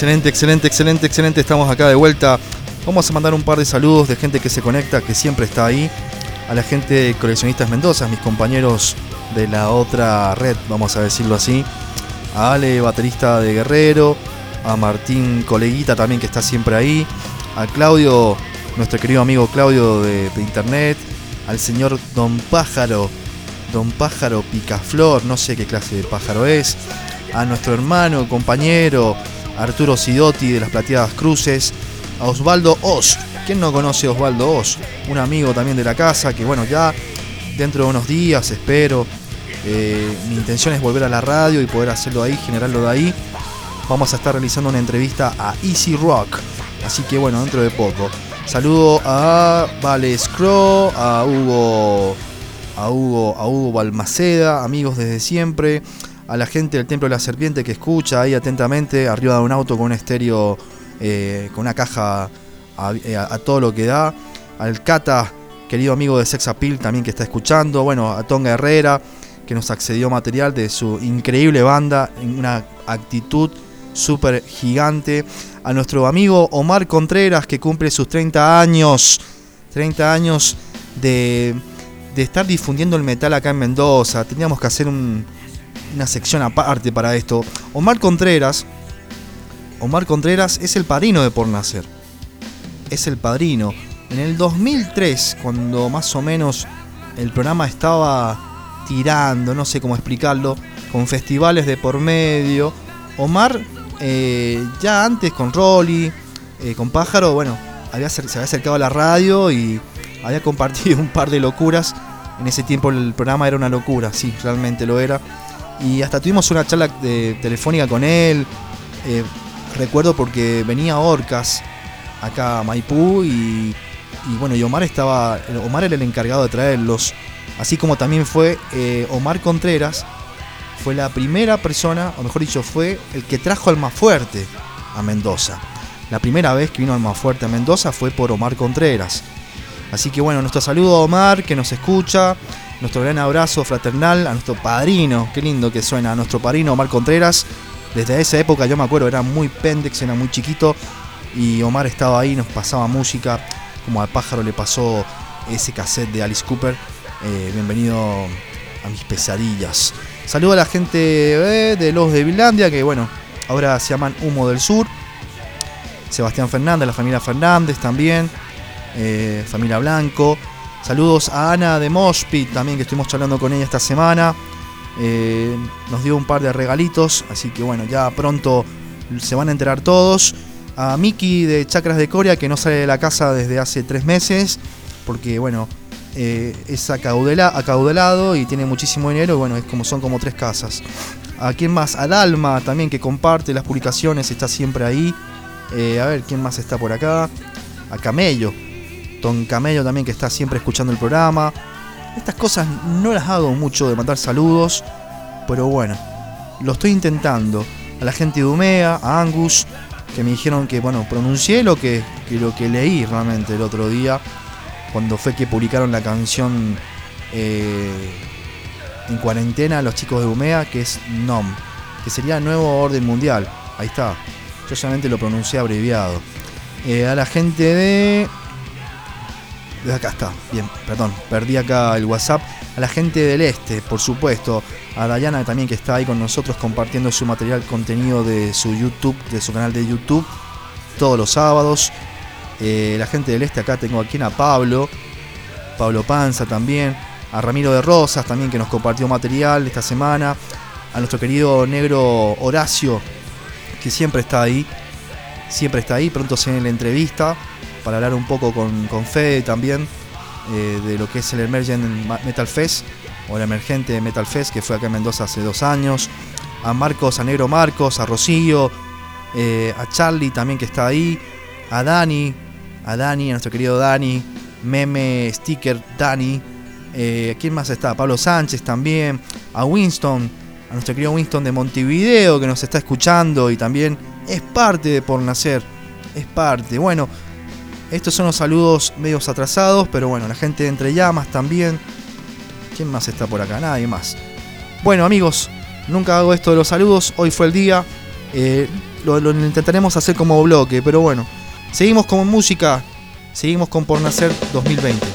Excelente, excelente, excelente, excelente. Estamos acá de vuelta. Vamos a mandar un par de saludos de gente que se conecta, que siempre está ahí. A la gente de Coleccionistas Mendoza, mis compañeros de la otra red, vamos a decirlo así. A Ale, baterista de Guerrero. A Martín, coleguita también, que está siempre ahí. A Claudio, nuestro querido amigo Claudio de, de internet. Al señor Don Pájaro, Don Pájaro Picaflor, no sé qué clase de pájaro es. A nuestro hermano, compañero Arturo Sidotti de las Plateadas Cruces. A Osvaldo Oz. ¿Quién no conoce a Osvaldo Oz? Un amigo también de la casa que, bueno, ya dentro de unos días, espero. Eh, mi intención es volver a la radio y poder hacerlo ahí, generarlo de ahí. Vamos a estar realizando una entrevista a Easy Rock. Así que, bueno, dentro de poco. Saludo a Vale Scro, a Hugo, a Hugo, a Hugo Balmaceda, amigos desde siempre. A la gente del Templo de la Serpiente que escucha ahí atentamente, arriba de un auto con un estéreo, eh, con una caja a, a, a todo lo que da. Al Cata, querido amigo de Sex Appeal, también que está escuchando. Bueno, a Tonga Herrera, que nos accedió material de su increíble banda, en una actitud súper gigante. A nuestro amigo Omar Contreras, que cumple sus treinta años. treinta años de, de estar difundiendo el metal acá en Mendoza. Teníamos que hacer un, una sección aparte para esto. Omar Contreras, Omar Contreras es el padrino de Por Nacer. Es el padrino. En el dos mil tres, cuando más o menos el programa estaba tirando, no sé cómo explicarlo, con festivales de por medio, Omar, eh, ya antes con Rolly, eh, con Pájaro, bueno, había, se había acercado a la radio y había compartido un par de locuras. En ese tiempo el programa era una locura, sí, realmente lo era. Y hasta tuvimos una charla de, telefónica con él. Eh, recuerdo porque venía Orcas acá a Maipú y, y bueno, y Omar estaba, Omar era el encargado de traerlos. Así como también fue eh, Omar Contreras, fue la primera persona, o mejor dicho, fue el que trajo Almafuerte a Mendoza. La primera vez que vino Almafuerte a Mendoza fue por Omar Contreras. Así que bueno, nuestro saludo a Omar, que nos escucha, nuestro gran abrazo fraternal a nuestro padrino, qué lindo que suena, a nuestro padrino Omar Contreras. Desde esa época yo me acuerdo, era muy pendex, era muy chiquito, y Omar estaba ahí, nos pasaba música, como al Pájaro le pasó ese cassette de Alice Cooper. Eh, bienvenido a mis pesadillas. Saludo a la gente eh, de los de Vilandia, que bueno, ahora se llaman Humo del Sur. Sebastián Fernández, la familia Fernández también, eh, familia Blanco. Saludos a Ana de Moshpit también, que estuvimos charlando con ella esta semana. Eh, nos dio un par de regalitos, así que bueno, ya pronto se van a enterar todos. A Miki de Chacras de Coria, que no sale de la casa desde hace tres meses, porque bueno, eh, es acaudela, acaudelado y tiene muchísimo dinero, y bueno, es como, son como tres casas. ¿A quién más? A Dalma también, que comparte las publicaciones, está siempre ahí. Eh, a ver, ¿quién más está por acá? A Camello, Don Camello también, que está siempre escuchando el programa. Estas cosas no las hago mucho de mandar saludos, pero bueno, lo estoy intentando. A la gente de Umea, a Angus, que me dijeron que, bueno, pronuncié lo que, que, lo que leí realmente el otro día, cuando fue que publicaron la canción eh, en cuarentena, los chicos de Umea, que es N O M, que sería Nuevo Orden Mundial. Ahí está, yo solamente lo pronuncié abreviado. Eh, a la gente de... de acá está, bien, perdón, perdí acá el WhatsApp. A la gente del Este, por supuesto. A Dayana también, que está ahí con nosotros compartiendo su material, contenido de su YouTube, de su canal de YouTube, todos los sábados. Eh, la gente del Este, acá tengo aquí a Pablo, Pablo Panza también. A Ramiro de Rosas también, que nos compartió material esta semana. A nuestro querido negro Horacio, que siempre está ahí, siempre está ahí. Pronto se viene la entrevista para hablar un poco con, con Fede también, eh, de lo que es el Emergent Metal Fest, o el Emergente Metal Fest, que fue acá en Mendoza hace dos años. A Marcos, a Negro Marcos, a Rocío, eh, a Charlie también, que está ahí. A Dani, a Dani, a nuestro querido Dani, meme, sticker Dani. Eh, ¿Quién más está? A Pablo Sánchez también. A Winston, a nuestro querido Winston de Montevideo, que nos está escuchando y también es parte de Por Nacer. Es parte, bueno... Estos son los saludos medios atrasados, pero bueno, la gente de Entre Llamas también. ¿Quién más está por acá? Nadie más. Bueno, amigos, nunca hago esto de los saludos. Hoy fue el día. Eh, lo, lo intentaremos hacer como bloque, pero bueno. Seguimos con música, seguimos con Por Nacer dos mil veinte.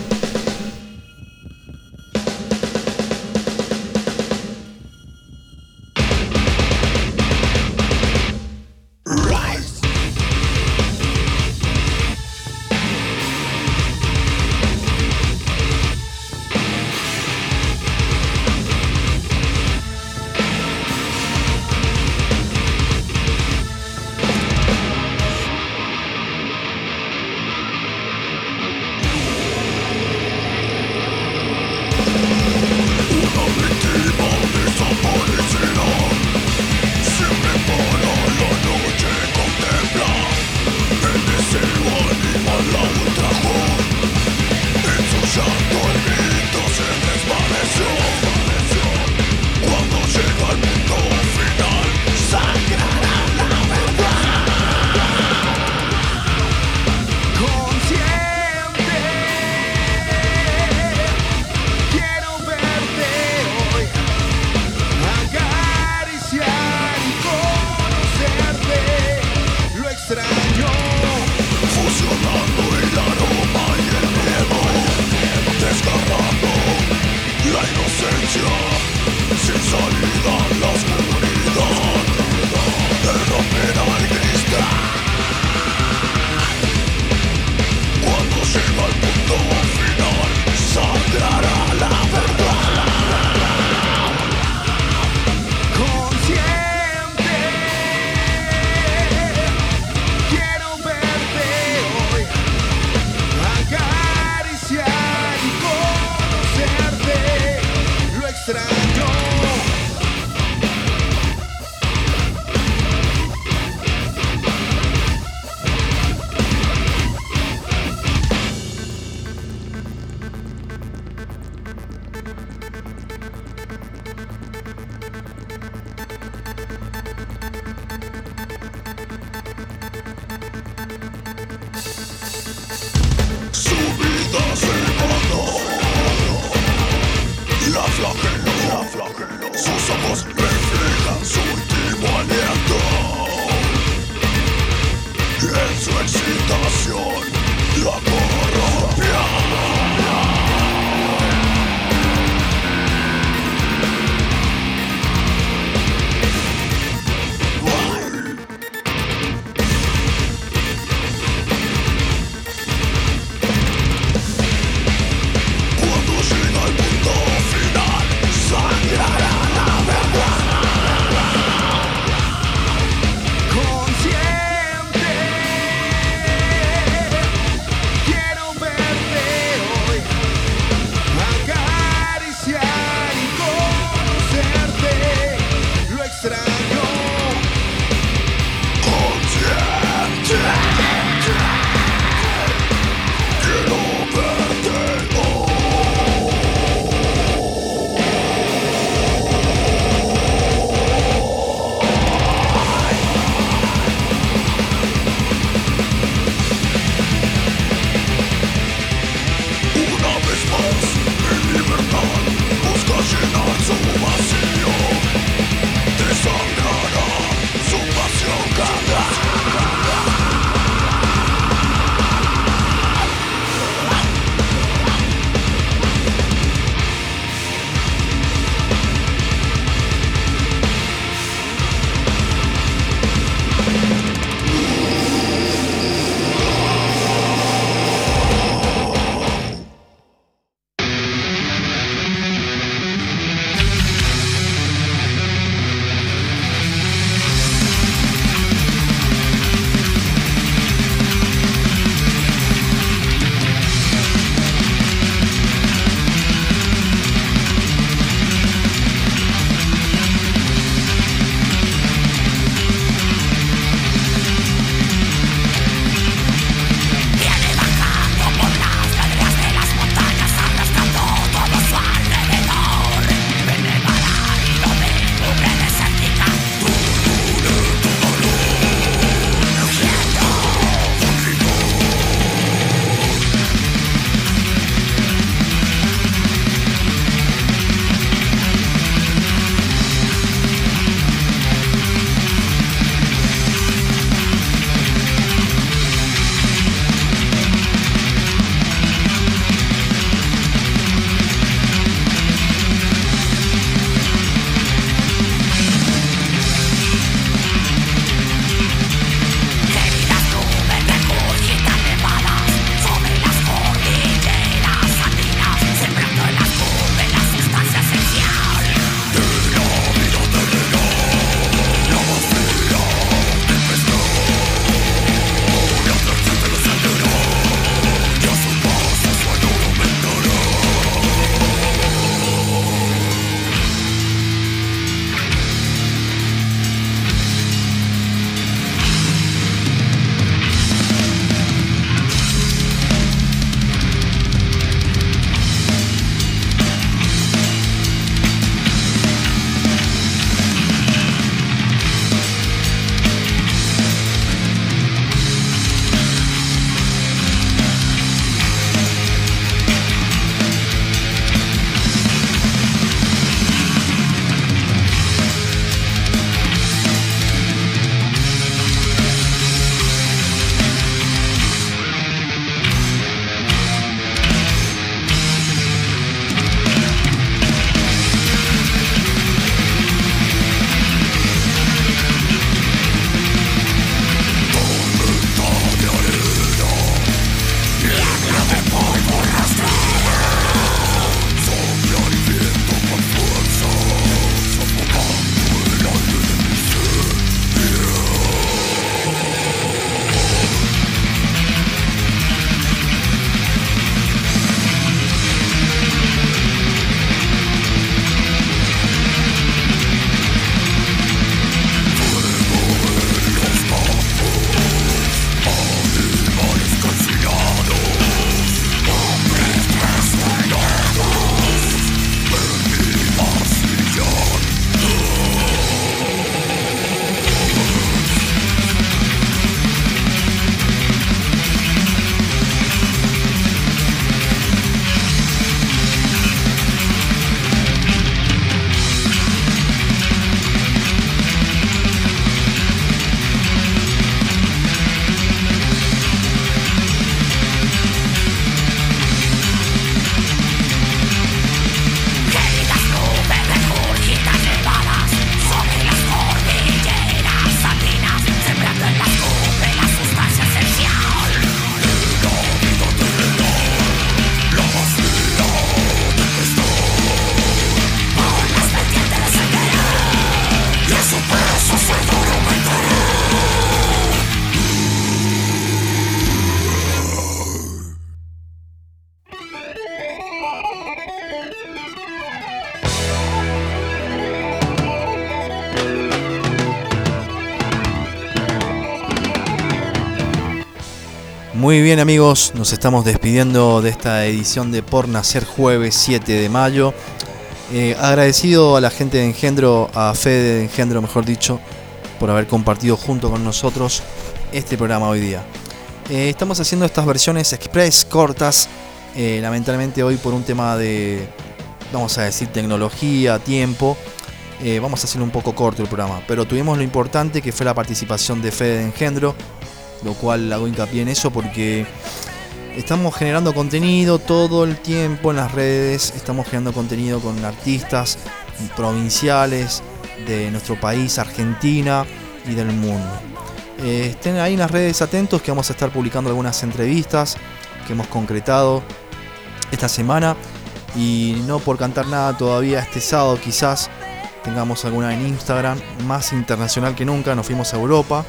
Muy bien amigos, nos estamos despidiendo de esta edición de Por Nacer jueves siete de mayo. Eh, agradecido a la gente de Engendro, a Fede de Engendro mejor dicho, por haber compartido junto con nosotros este programa hoy día. Eh, estamos haciendo estas versiones express cortas, eh, lamentablemente hoy por un tema de, vamos a decir, tecnología, tiempo. Eh, vamos a hacer un poco corto el programa, pero tuvimos lo importante que fue la participación de Fede de Engendro, lo cual hago hincapié en eso porque estamos generando contenido todo el tiempo en las redes, estamos generando contenido con artistas provinciales de nuestro país, Argentina y del mundo. Eh, estén ahí en las redes atentos que vamos a estar publicando algunas entrevistas que hemos concretado esta semana, y no por cantar nada todavía, este sábado quizás tengamos alguna en Instagram, más internacional que nunca, nos fuimos a Europa.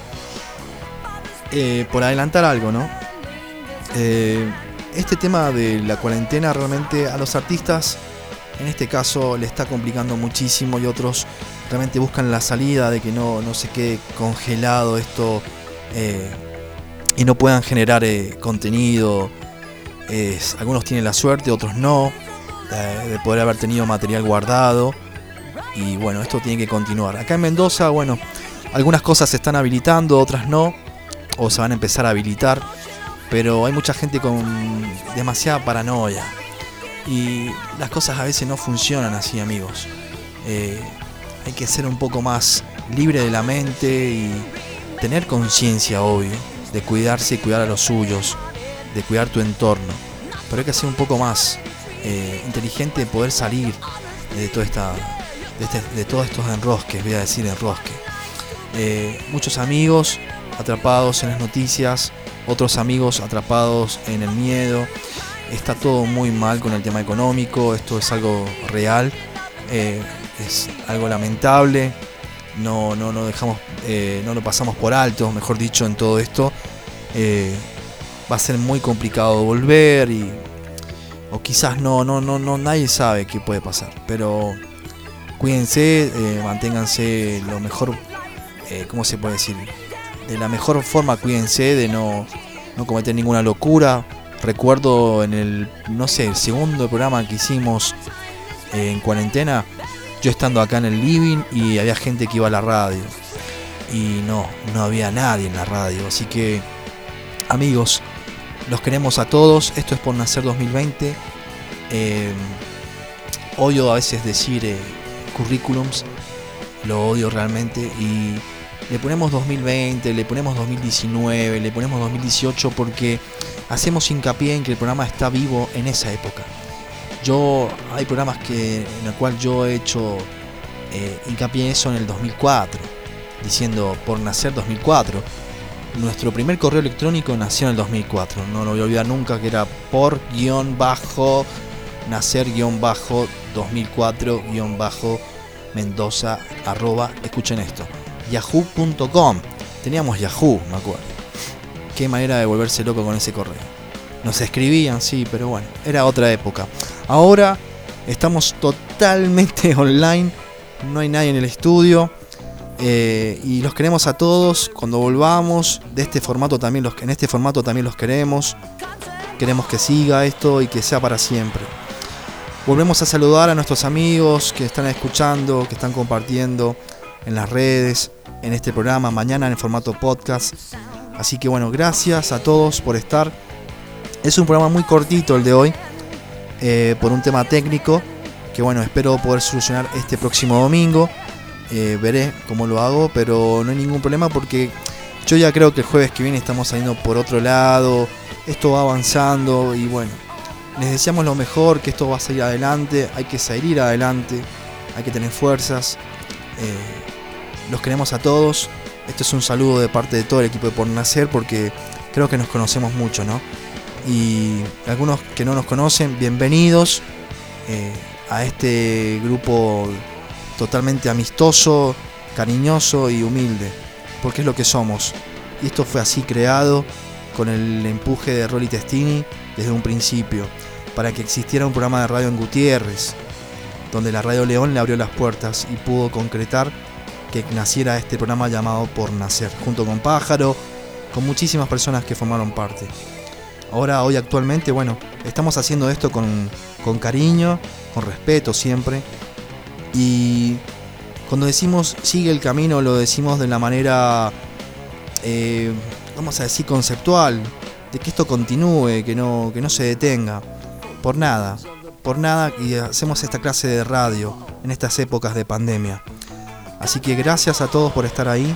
Eh, por adelantar algo, ¿no? Eh, este tema de la cuarentena realmente a los artistas, en este caso, le está complicando muchísimo, y otros realmente buscan la salida de que no, no se quede congelado esto eh, y no puedan generar eh, contenido. Eh, algunos tienen la suerte, otros no, eh, de poder haber tenido material guardado, y bueno, esto tiene que continuar. Acá en Mendoza, bueno, algunas cosas se están habilitando, otras no, o se van a empezar a habilitar, pero hay mucha gente con demasiada paranoia y las cosas a veces no funcionan así, amigos. Eh, hay que ser un poco más libre de la mente y tener conciencia, obvio, de cuidarse y cuidar a los suyos, de cuidar tu entorno, pero hay que ser un poco más eh, inteligente de poder salir de, toda esta, de, este, de todos estos enrosques, voy a decir enrosque. Eh, muchos amigos atrapados en las noticias, otros amigos atrapados en el miedo. Está todo muy mal con el tema económico, esto es algo real, eh, es algo lamentable, no, no, no dejamos, eh, no lo pasamos por alto, mejor dicho, en todo esto. Eh, va a ser muy complicado volver, y o quizás no, no, no, no, nadie sabe qué puede pasar, pero cuídense, eh, manténganse lo mejor, eh, ¿cómo se puede decir? De la mejor forma, cuídense de no, no cometer ninguna locura. Recuerdo en el, no sé, el segundo programa que hicimos eh, en cuarentena, yo estando acá en el living y había gente que iba a la radio. Y no, no había nadie en la radio. Así que, amigos, los queremos a todos. Esto es Por Nacer dos mil veinte. Eh, odio a veces decir eh, currículums. Lo odio realmente, y le ponemos dos mil veinte, le ponemos dos mil diecinueve, le ponemos dos mil dieciocho porque hacemos hincapié en que el programa está vivo en esa época. Yo, hay programas que, en el cual yo he hecho eh, hincapié en eso en el dos mil cuatro, diciendo Por Nacer dos mil cuatro. Nuestro primer correo electrónico nació en el dos mil cuatro, no lo voy a olvidar nunca, que era por guión bajo nacer guión bajo dos mil cuatro guión bajo Mendoza arroba, escuchen esto, yahoo punto com. Teníamos Yahoo, me acuerdo. Qué manera de volverse loco con ese correo. Nos escribían, sí, pero bueno, era otra época. Ahora estamos totalmente online, no hay nadie en el estudio, eh, y los queremos a todos. Cuando volvamos de este formato también los, en este formato también los queremos. Queremos que siga esto y que sea para siempre. Volvemos a saludar a nuestros amigos que están escuchando, que están compartiendo en las redes, en este programa, mañana en el formato podcast. Así que bueno, gracias a todos por estar. Es un programa muy cortito el de hoy, eh, por un tema técnico, que bueno, espero poder solucionar este próximo domingo. Eh, veré cómo lo hago, pero no hay ningún problema porque yo ya creo que el jueves que viene estamos saliendo por otro lado. Esto va avanzando y bueno, les deseamos lo mejor, que esto va a salir adelante, hay que salir adelante, hay que tener fuerzas. Eh, los queremos a todos. Esto es un saludo de parte de todo el equipo de Por Nacer, porque creo que nos conocemos mucho, ¿no? Y algunos que no nos conocen, bienvenidos eh, a este grupo totalmente amistoso, cariñoso y humilde, porque es lo que somos. Y esto fue así creado con el empuje de Rolly Testini desde un principio. para que existiera un programa de radio en Gutiérrez, donde la Radio León le abrió las puertas y pudo concretar que naciera este programa llamado Por Nacer, junto con Pájaro, con muchísimas personas que formaron parte. Ahora, hoy actualmente, bueno, estamos haciendo esto con, con cariño, con respeto siempre, y cuando decimos sigue el camino, lo decimos de la manera, eh, vamos a decir, conceptual, de que esto continúe, que no, que no se detenga, por nada, por nada, y hacemos esta clase de radio en estas épocas de pandemia. Así que gracias a todos por estar ahí.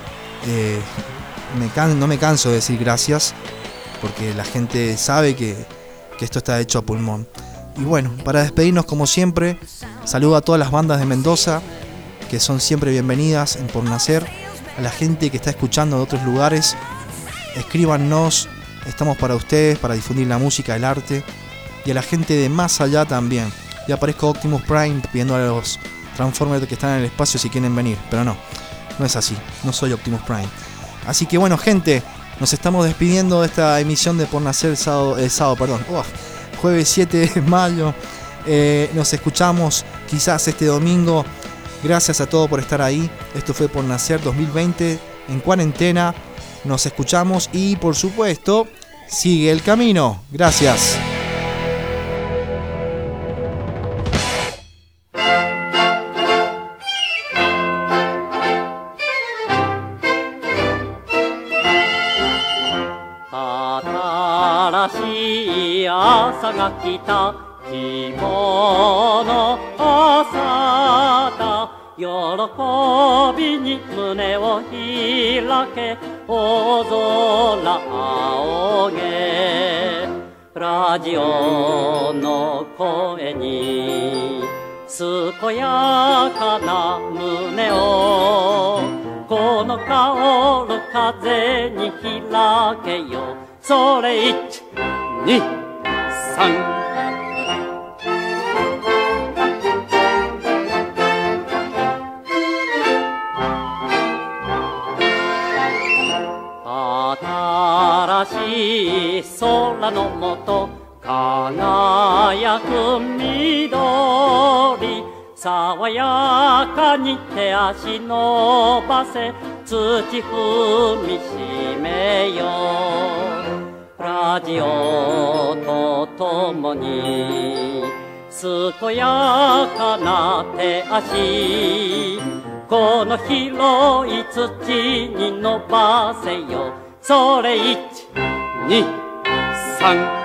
Eh, me can, no me canso de decir gracias, porque la gente sabe que, que esto está hecho a pulmón. Y bueno, para despedirnos como siempre, saludo a todas las bandas de Mendoza, que son siempre bienvenidas en Por Nacer, a la gente que está escuchando de otros lugares, escríbanos, estamos para ustedes, para difundir la música, el arte, y a la gente de más allá también. Ya aparezco Optimus Prime pidiendo a los Transformers que están en el espacio si quieren venir, pero no, no es así, no soy Optimus Prime. Así que bueno, gente, nos estamos despidiendo de esta emisión de Por Nacer, sábado, eh, sábado perdón, uf, jueves siete de mayo. Eh, nos escuchamos quizás este domingo. Gracias a todos por estar ahí. Esto fue Por Nacer dos mil veinte en cuarentena. Nos escuchamos y por supuesto sigue el camino. Gracias. それいちにさん